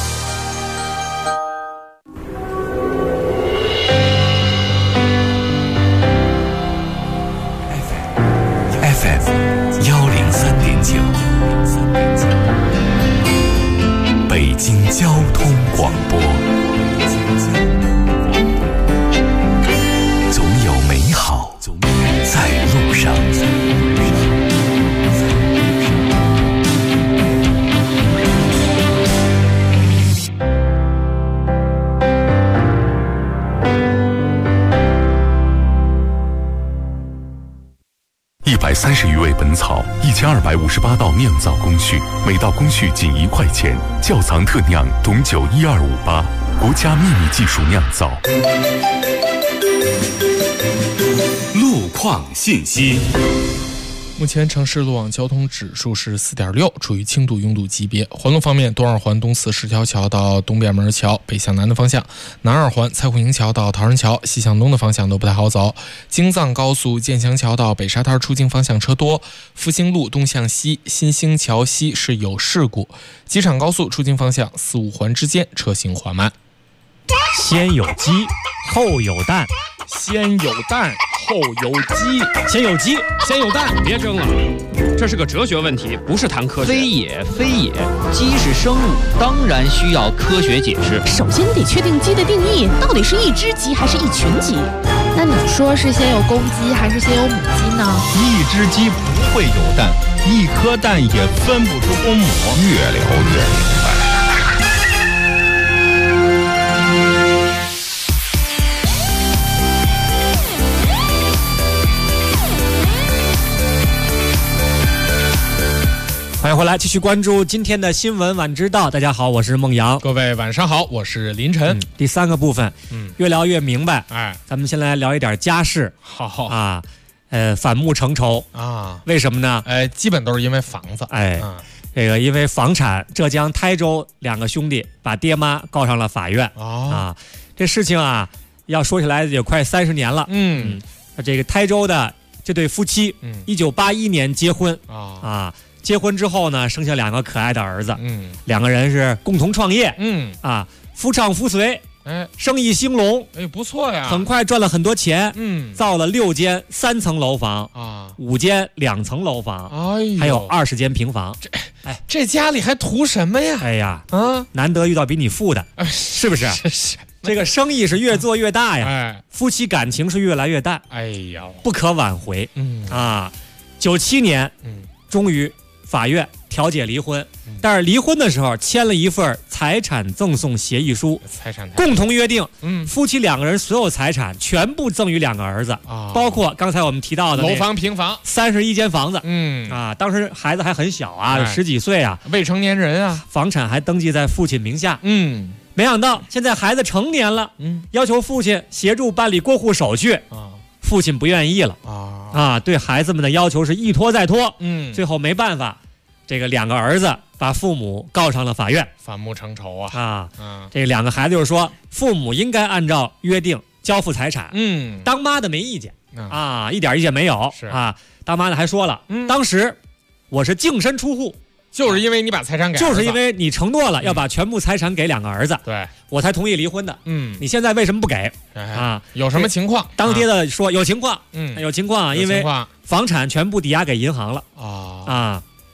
FM103.9，北京交通广播。总有美好在路上。130余味本草，1258道酿造工序，每道工序仅1块钱。窖藏特酿董酒1258，国家秘密技术酿造。 路况信息。 目前城市路网交通指数是4.6，处于轻度拥堵级别。环路方面，东二环东四十条桥到东便门桥北向南的方向，南二环蔡胡营桥到陶然桥西向东的方向都不太好走。京藏高速建祥桥到北沙滩出京方向车多。复兴路东向西新兴桥西是有事故。机场高速出京方向4、5环之间车行缓慢。 先有鸡，后有蛋。 先有蛋，后有鸡。 先有鸡，先有蛋。 别争了，这是个哲学问题，不是谈科学。 非也，非也，鸡是生物，当然需要科学解释。 首先你得确定鸡的定义，到底是一只鸡还是一群鸡？ 那你说是先有公鸡还是先有母鸡呢？ 一只鸡不会有蛋，一颗蛋也分不出公母。 越聊越明白。 欢迎回来，继续关注今天的新闻晚知道。大家好，我是孟阳。 各位晚上好，我是林晨。 第3个部分，越聊越明白。 哎， 咱们先来聊一点家事。 好啊，反目成仇啊？为什么呢？ 基本都是因为房子。 这个因为房产，浙江台州2个兄弟把爹妈告上了法院。这事情啊，要说起来也快30年了。这个台州的这对夫妻，1981年结婚结婚之后呢，生下2个可爱的儿子。2个人是共同创业。夫唱妇随，生意兴隆。 不错呀， 很快赚了很多钱。造了6间3层楼房5间2层楼房，还有20间平房。 这家里还图什么呀？ 哎呀，难得遇到比你富的，是不是？ 是。 这个生意是越做越大呀，夫妻感情是越来越淡。 哎呀， 不可挽回。97年，终于法院调解离婚，但是离婚的时候签了一份财产赠送协议书，共同约定，夫妻2个人所有财产全部赠予2个儿子，包括刚才我们提到的楼房、平房 31间房子。当时孩子还很小啊，10几岁啊， 未成年人啊， 房产还登记在父亲名下。没想到现在孩子成年了，要求父亲协助办理过户手续，父亲不愿意了对孩子们的要求是一拖再拖。最后没办法，这个2个儿子把父母告上了法院， 反目成仇这2个孩子就是说，父母应该按照约定交付财产。当妈的没意见一点意见没有。当妈的还说了，当时我是净身出户。 就是因为你把财产给， 就是因为你承诺了要把全部财产给2个儿子， 对我才同意离婚的。你现在为什么不给有什么情况？ 当爹的说有情况，有情况，因为房产全部抵押给银行了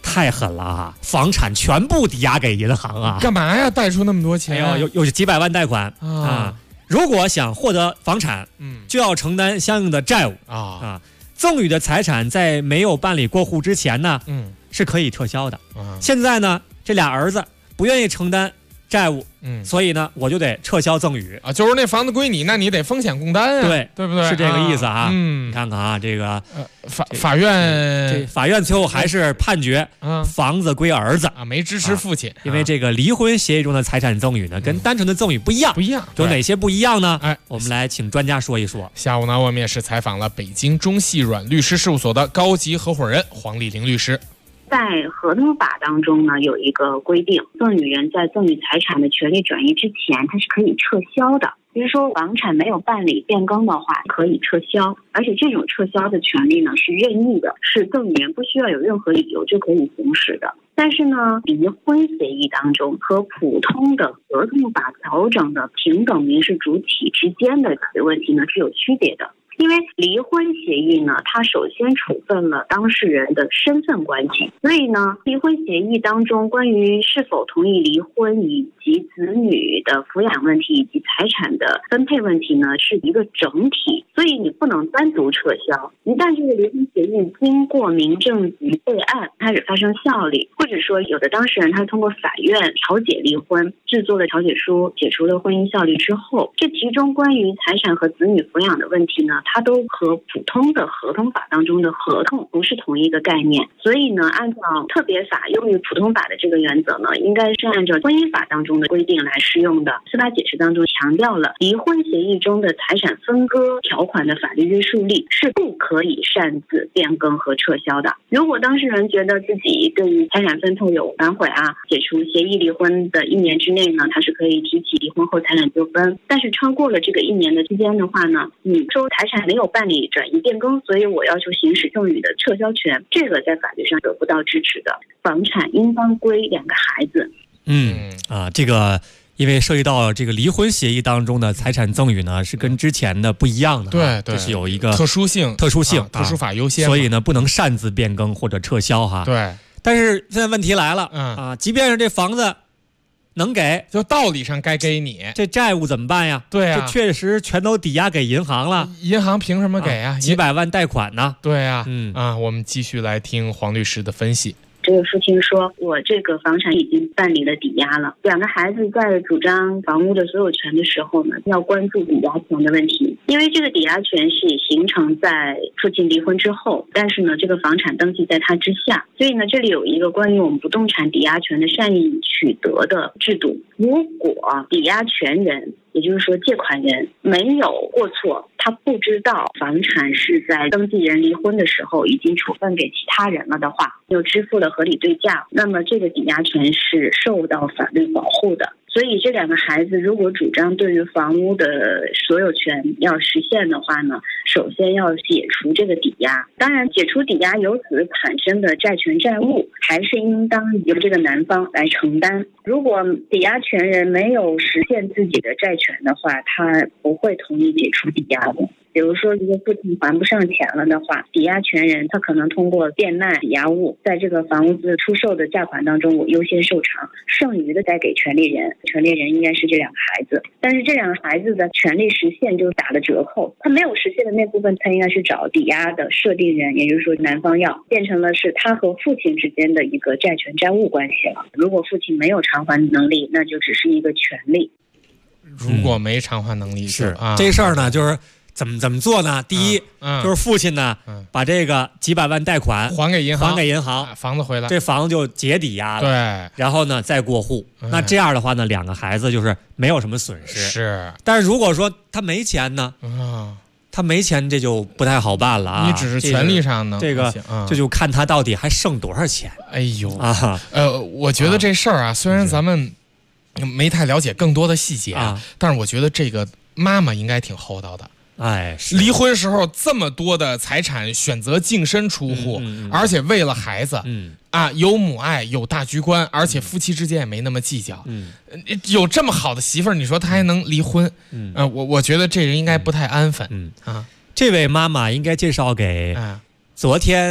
太狠了啊！房产全部抵押给银行啊！ 干嘛呀？贷出那么多钱？ 有几百万贷款啊！如果想获得房产，就要承担相应的债务啊。赠与的财产在没有办理过户之前呢，是可以撤销的。现在呢，这俩儿子不愿意承担债务，所以呢，我就得撤销赠与啊。就是那房子归你，那你得风险共担啊，对不对？ 是这个意思啊。你看看啊，这个法院最后还是判决房子归儿子啊，没支持父亲， 因为这个离婚协议中的财产赠与呢，跟单纯的赠与不一样，有哪些不一样呢？我们来请专家说一说。 下午呢，我们也是采访了北京中细软律师事务所的高级合伙人黄丽玲律师。 在合同法当中呢，有一个规定，赠与人在赠与财产的权利转移之前，它是可以撤销的。比如说房产没有办理变更的话，可以撤销，而且这种撤销的权利呢是任意的，是赠与人不需要有任何理由就可以行使的。但是呢，离婚协议当中和普通的合同法调整的平等民事主体之间的问题呢是有区别的。因为离婚协议呢，它首先处分了当事人的身份关系，所以呢，离婚协议当中关于是否同意离婚以及子女的抚养问题以及财产的分配问题呢，是一个整体，所以你不能单独撤销。一旦这个离婚协议经过民政局备案开始发生效力，或者说有的当事人他通过法院调解离婚，制作了调解书，解除了婚姻效力之后，这其中关于财产和子女抚养的问题呢，它都和普通的合同法当中的合同不是同一个概念，所以呢，按照特别法用于普通法的这个原则呢，应该是按照婚姻法当中的规定来适用的。司法解释当中强调了离婚协议中的财产分割条款的法律约束力是不可以擅自变更和撤销的。如果当事人觉得自己对于财产分配有反悔解除协议离婚的1年之内呢，他是可以提起离婚后财产纠纷，但是超过了这个1年的期间的话呢，你说财产没有办理转移变更，所以我要求行使赠与的撤销权，这个在法律上得不到支持的。房产应当归2个孩子。 这个因为涉及到这个离婚协议当中的财产赠与呢，是跟之前的不一样的， 对， 这是有一个特殊性， 特殊法优先， 所以呢不能擅自变更或者撤销哈。 对， 但是现在问题来了，即便是这房子能给， 就道理上该给你， 这债务怎么办呀？ 对这确实全都抵押给银行了， 银行凭什么给啊？ 几百万贷款呢？ 对啊，我们继续来听黄律师的分析。 这个父亲说，我这个房产已经办理了抵押了，2个孩子在主张房屋的所有权的时候呢，要关注抵押权的问题，因为这个抵押权是形成在父亲离婚之后，但是呢，这个房产登记在他之下，所以呢，这里有一个关于我们不动产抵押权的善意取得的制度。如果抵押权人，也就是说借款人没有过错，他不知道房产是在登记人离婚的时候已经处分给其他人了的话，又支付了合理对价，那么这个抵押权是受到法律保护的。所以这2个孩子如果主张对于房屋的所有权要实现的话呢，首先要解除这个抵押。当然，解除抵押由此产生的债权债务还是应当由这个男方来承担。如果抵押权人没有实现自己的债权的话，他不会同意解除抵押的。比如说，一个父亲还不上钱了的话，抵押权人他可能通过变卖抵押物，在这个房子出售的价款当中，我优先受偿，剩余的再给权利人。权利人应该是这2个孩子，但是这2个孩子的权利实现就打了折扣，他没有实现的那部分，他应该是找抵押的设定人，也就是说男方要，变成了是他和父亲之间的一个债权债务关系了。如果父亲没有偿还能力，那就只是一个权利。 如果没偿还能力， 这事儿呢，就是怎么做呢？第一，就是父亲呢，把这个几百万贷款还给银行， 房子回来， 这房子就解抵押了。 对， 然后呢再过户。那这样的话呢，2个孩子就是没有什么损失。 是， 但是如果说他没钱呢？他没钱，这就不太好办了啊！ 你只是权利上呢， 这个这就看他到底还剩多少钱。 哎呦我觉得这事儿虽然咱们没太了解更多的细节但是我觉得这个妈妈应该挺厚道的。离婚时候这么多的财产选择净身出户，而且为了孩子，有母爱，有大局观，而且夫妻之间也没那么计较，有这么好的媳妇儿，你说他还能离婚？我觉得这人应该不太安分。 这位妈妈应该介绍给昨天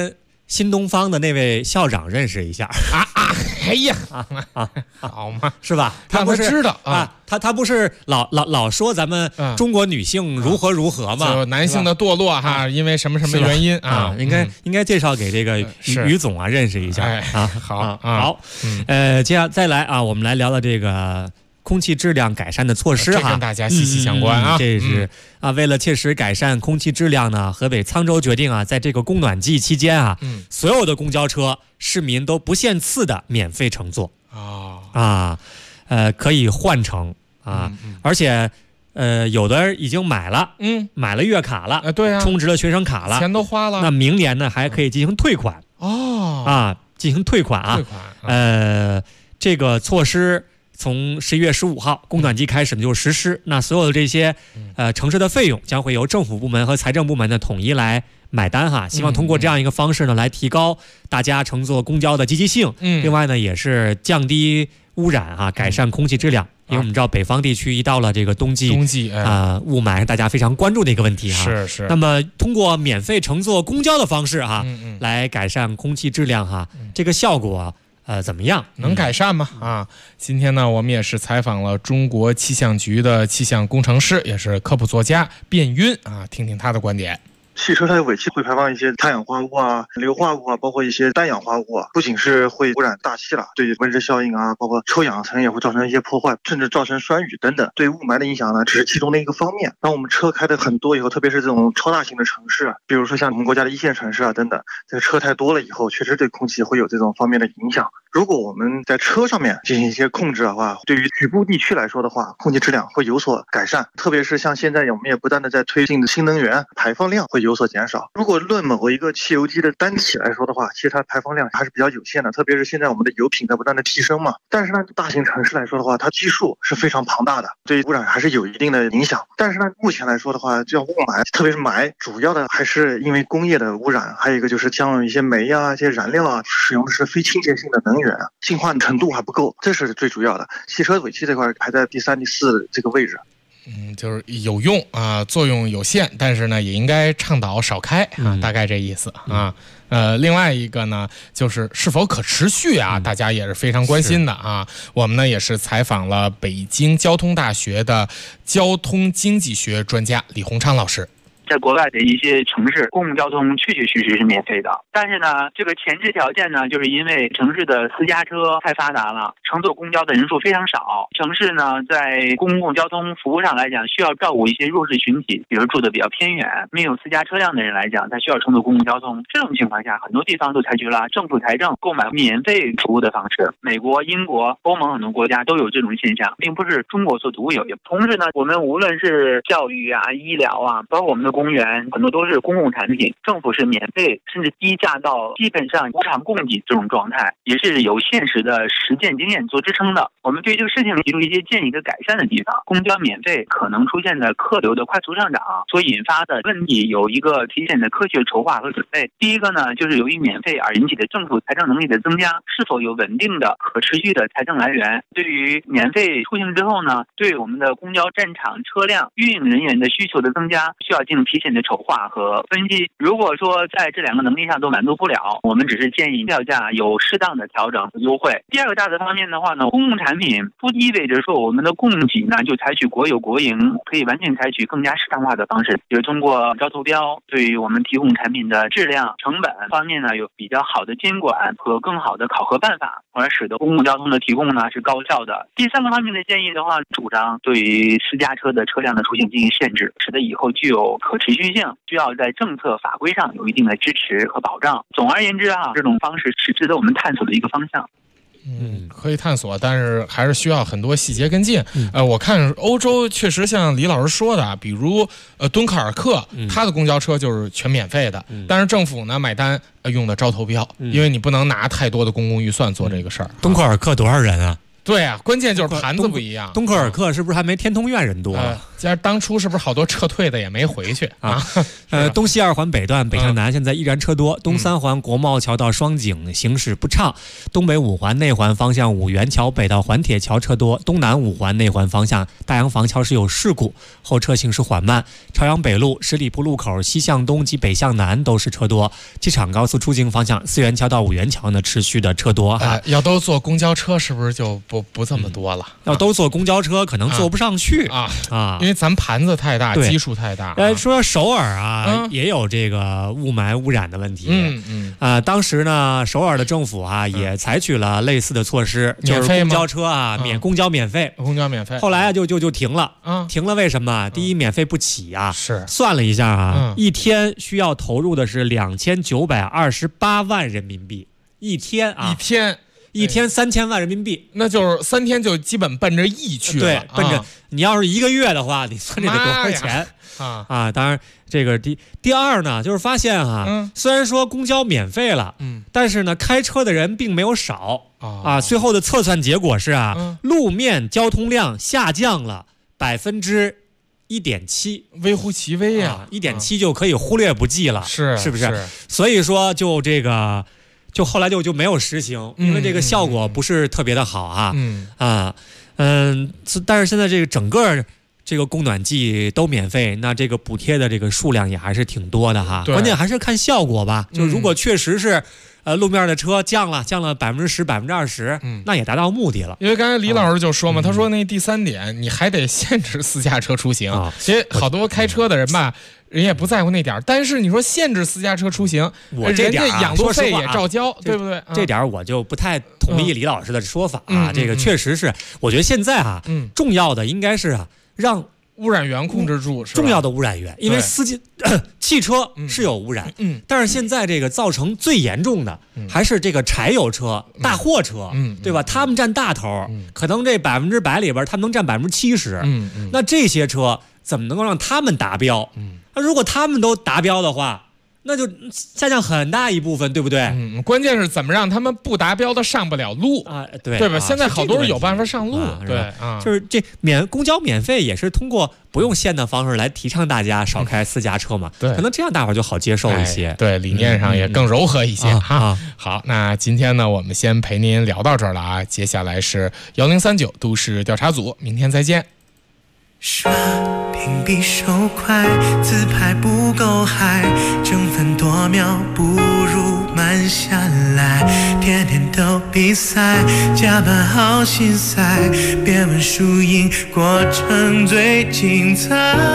新东方的那位校长认识一下哎呀好嘛， 是吧？他不是知道啊， 他不是老说咱们中国女性如何如何嘛？ 就男性的堕落哈，因为什么什么原因啊？ 应该介绍给这个于总啊认识一下啊。好，接下来再来啊，我们来聊聊这个空气质量改善的措施哈， 这跟大家息息相关啊。 这是为了切实改善空气质量呢，河北沧州决定啊，在这个供暖季期间啊，所有的公交车市民都不限次的免费乘坐可以换乘而且有的已经买了月卡了， 对啊， 充值了学生卡了， 钱都花了， 那明年呢还可以进行退款进行退款这个措施从11月15号供暖季开始呢就实施，那所有的这些城市的费用将会由政府部门和财政部门呢统一来买单哈，希望通过这样一个方式呢来提高大家乘坐公交的积极性，另外呢也是降低污染改善空气质量。因为我们知道北方地区一到了这个冬季雾霾大家非常关注的一个问题是。 那么通过免费乘坐公交的方式来改善空气质量这个效果怎么样？ 能改善吗？今天呢，我们也是采访了中国气象局的气象工程师，也是科普作家卞晕听听他的观点。 汽车它的尾气会排放一些碳氧化物硫化物包括一些氮氧化物不仅是会污染大气了，对温室效应包括臭氧层也会造成一些破坏，甚至造成酸雨等等。对雾霾的影响呢，只是其中的一个方面。当我们车开的很多以后，特别是这种超大型的城市比如说像我们国家的1线城市等等，这个车太多了以后，确实对空气会有这种方面的影响。如果我们在车上面进行一些控制的话，对于局部地区来说的话，空气质量会有所改善。特别是像现在我们也不断的在推进的新能源，排放量会有所减少。如果论某一个汽油机的单体来说的话，其实它排放量还是比较有限的，特别是现在我们的油品在不断的提升嘛。但是呢，大型城市来说的话，它基数是非常庞大的，对污染还是有一定的影响。但是呢，目前来说的话，这雾霾，特别是霾，主要的还是因为工业的污染，还有一个就是像一些煤一些燃料使用的是非清洁性的能源，净化程度还不够，这是最主要的。汽车尾气这块排在第3、第4这个位置。 就是有用作用有限，但是呢也应该倡导少开大概这意思另外一个呢就是是否可持续大家也是非常关心的我们呢也是采访了北京交通大学的交通经济学专家李洪昌老师。 在国外的一些城市，公共交通确确实实是免费的，但是呢，这个前置条件呢，就是因为城市的私家车太发达了，乘坐公交的人数非常少。城市呢，在公共交通服务上来讲，需要照顾一些弱势群体，比如住的比较偏远、没有私家车辆的人来讲，他需要乘坐公共交通。这种情况下，很多地方都采取了政府财政购买免费服务的方式。美国、英国、欧盟很多国家都有这种现象，并不是中国所独有。同时呢，我们无论是教育医疗包括我们的公园，很多都是公共产品，政府是免费甚至低价到基本上无偿供给这种状态，也是有现实的实践经验做支撑的。我们对这个事情提出一些建议和改善的地方。公交免费可能出现的客流的快速上涨所引发的问题有一个提前的科学筹划和准备。第一个呢，就是由于免费而引起的政府财政能力的增加，是否有稳定的可持续的财政来源。对于免费出行之后呢，对我们的公交站场车辆运营人员的需求的增加，需要进行提前的筹划和分析。如果说在这两个能力上都满足不了，我们只是建议票价有适当的调整和优惠。第二个大的方面的话呢，公共产品不意味着说我们的供给呢就采取国有国营，可以完全采取更加适当化的方式，比如通过招投标，对于我们提供产品的质量、成本方面呢有比较好的监管和更好的考核办法，而使得公共交通的提供呢是高效的。第三个方面的建议的话，主张对于私家车的车辆的出行进行限制，使得以后具有可持续性，需要在政策法规上有一定的支持和保障。总而言之这种方式是值得我们探索的一个方向。 可以探索，但是还是需要很多细节跟进。我看欧洲确实像李老师说的，比如敦刻尔克，它的公交车就是全免费的，但是政府呢买单用的招投标，因为你不能拿太多的公共预算做这个事儿。 敦刻尔克多少人啊？ 对啊，关键就是盘子不一样。 敦刻尔克是不是还没天通苑人多？ 加上当初是不是好多撤退的也没回去啊？ 东西2环北段北向南现在依然车多，东3环国贸桥到双井行驶不畅，东北5环内环方向五元桥北到环铁桥车多，东南5环内环方向大洋房桥是有事故，后车行驶缓慢。朝阳北路十里铺路口西向东及北向南都是车多，机场高速出境方向4元桥到5元桥呢持续的车多要都坐公交车是不是就不这么多了？ 要都坐公交车可能坐不上去因为咱盘子太大，基数太大。 说首尔也有这个雾霾污染的问题。当时呢，首尔的政府也采取了类似的措施，就是公交车公交免费， 公交免费。 后来就停了，停了为什么？第一，免费不起是算了一下一天需要投入的是2928万人民币，一天3000万人民币， 那就是3天就基本奔着亿去了。 对，奔着你要是1个月的话，你算这得多少钱当然，这个第二呢，就是发现虽然说公交免费了，但是呢，开车的人并没有少最后的测算结果是路面交通量下降了1.7%， 微乎其微 1.7%就可以忽略不计了，是不是？所以说就后来就没有实行，因为这个效果不是特别的好但是现在这个整个这个供暖季都免费，那这个补贴的这个数量也还是挺多的关键还是看效果吧。就如果确实是路面的车降了10%、20%，那也达到目的了。 因为刚才李老师就说嘛，他说那第3点你还得限制私家车出行。其实好多开车的人吧，人也不在乎那点，但是你说限制私家车出行， 我这点人家养路费也照交，对不对？ 这点我就不太同意李老师的说法这个确实是，我觉得现在重要的应该是让污染源控制住，是吧？ 重要的污染源，因为汽车是有污染，但是现在这个造成最严重的还是这个柴油车、大货车，对吧？他们占大头，可能这100%里边，他们能占70%。那这些车怎么能够让他们达标？那如果他们都达标的话，那就下降很大一部分，对不对？ 关键是怎么让他们不达标的上不了路对吧？现在好多人有办法上路，对就是这公交免费也是通过不用限的方式来提倡大家少开私家车嘛，可能这样大伙就好接受一些， 对，理念上也更柔和一些好，那今天呢，我们先陪您聊到这儿了接下来是1039都市调查组，明天再见。 刷屏比手快，自拍不够嗨，争分夺秒不如慢下来，天天都比赛，加班好心塞，别问输赢，过程最精彩。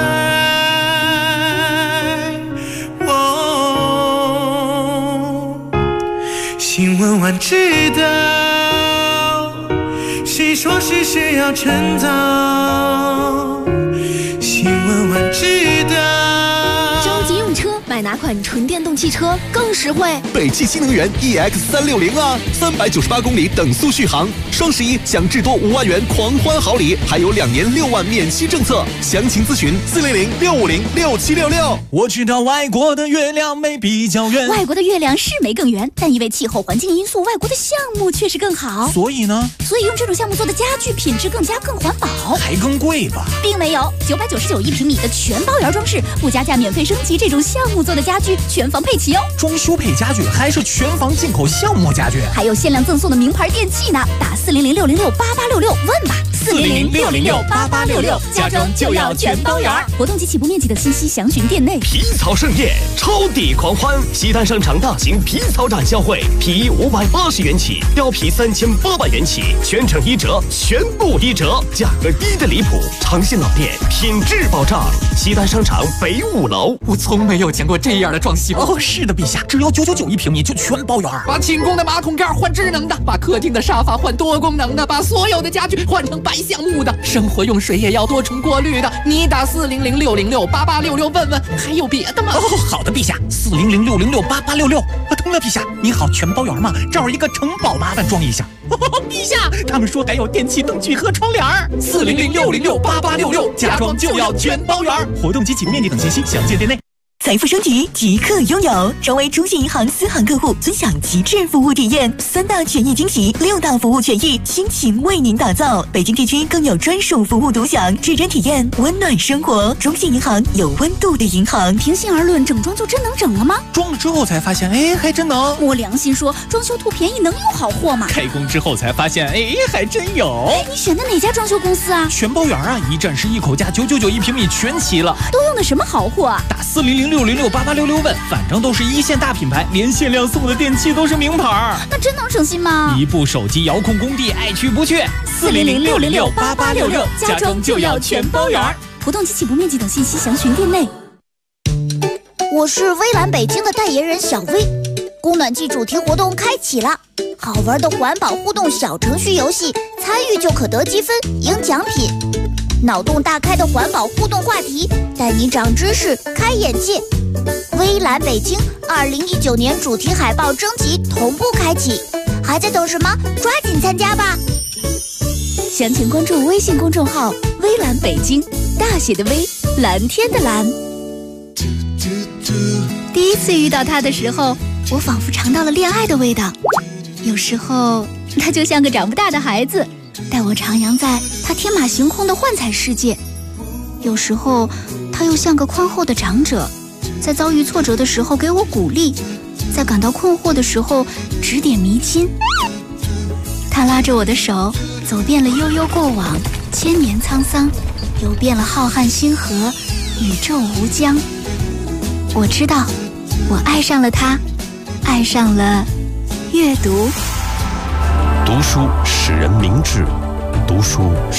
新闻晚知道，谁说事实要趁早？新闻晚知道。 着急用车，买哪款纯电动汽车更实惠？ 北汽新能源 EX360 398公里等速续航，双11享至多5万元狂欢好礼，还有2年6万免息政策，详情咨询400-650-6766。 我知道外国的月亮没比较圆， 外国的月亮是没更圆，但因为气候环境因素，外国的项目确实更好。 所以呢？ 所以用这种项目做的家具品质更环保， 还更贵吧？ 并没有，999一平米的全包圆装饰，不加价免费升级，这种项目做的家具全房配齐哦。 装修配家具还是全房进口橡木家具， 还有限量赠送的名牌电器呢。打400-606-8866问吧，400-606-8866，家装就要全包圆。活动及起步面积的信息详询店内。 皮草盛宴，超抵狂欢！西单商场大型皮草展销会，皮衣580元起，貂皮3800元起，全程1折，全部1折，价格低的离谱，长线老店，品质保障。西单商场北5楼。 我从没有见过这样的装修哦。是的，陛下，只要999一平米就全包圆。把寝宫的马桶盖换智能的，把客厅的沙发换多功能的，把所有的家具换成白橡木的，生活用水也要多重过滤的。你打400-606-8866问问，还有别的吗？哦，好的，陛下，400-606-8866。通了，陛下，你好，全包圆吗？这儿一个城堡，麻烦装一下。陛下，他们说还有电器灯具和窗帘。400-606-8866，家装就要全包圆。活动及起步面积等信息详见店内。 财富升级即刻拥有，成为中信银行私行客户，尊享极致服务体验，3大权益惊喜，6大服务权益，倾情为您打造。北京地区更有专属服务独享，指针体验，温暖生活。中信银行有温度的银行。 平心而论，整装就真能整了吗？ 装了之后才发现，还真能。 我良心说，装修图便宜能有好货吗？ 开工之后才发现，还真有。 你选的哪家装修公司啊？ 全包圆啊，一站式一口价，999一平米全齐了。 都用的什么好货啊？ 打400668866问，反正都是1线大品牌，连限量送的电器都是名牌。 那真能省心吗？ 一部手机遥控工地，爱去不去。 400668866，家装就要全包圆。活动及起步面积等信息详询店内。 我是微蓝北京的代言人小薇，供暖季主题活动开启了，好玩的环保互动小程序游戏，参与就可得积分赢奖品。脑洞大开的环保互动话题，带你长知识开眼界。微蓝北京2019年主题海报征集同步开启，还在等什么？抓紧参加吧！ 详情关注微信公众号微蓝北京，大写的微，蓝天的蓝。第一次遇到他的时候，我仿佛尝到了恋爱的味道。有时候他就像个长不大的孩子，带我徜徉在他天马行空的幻彩世界。有时候他又像个宽厚的长者，在遭遇挫折的时候给我鼓励，在感到困惑的时候指点迷津。他拉着我的手，走遍了悠悠过往，千年沧桑，游遍了浩瀚星河，宇宙无疆。我知道，我爱上了他，爱上了阅读。 读书使人明智，读书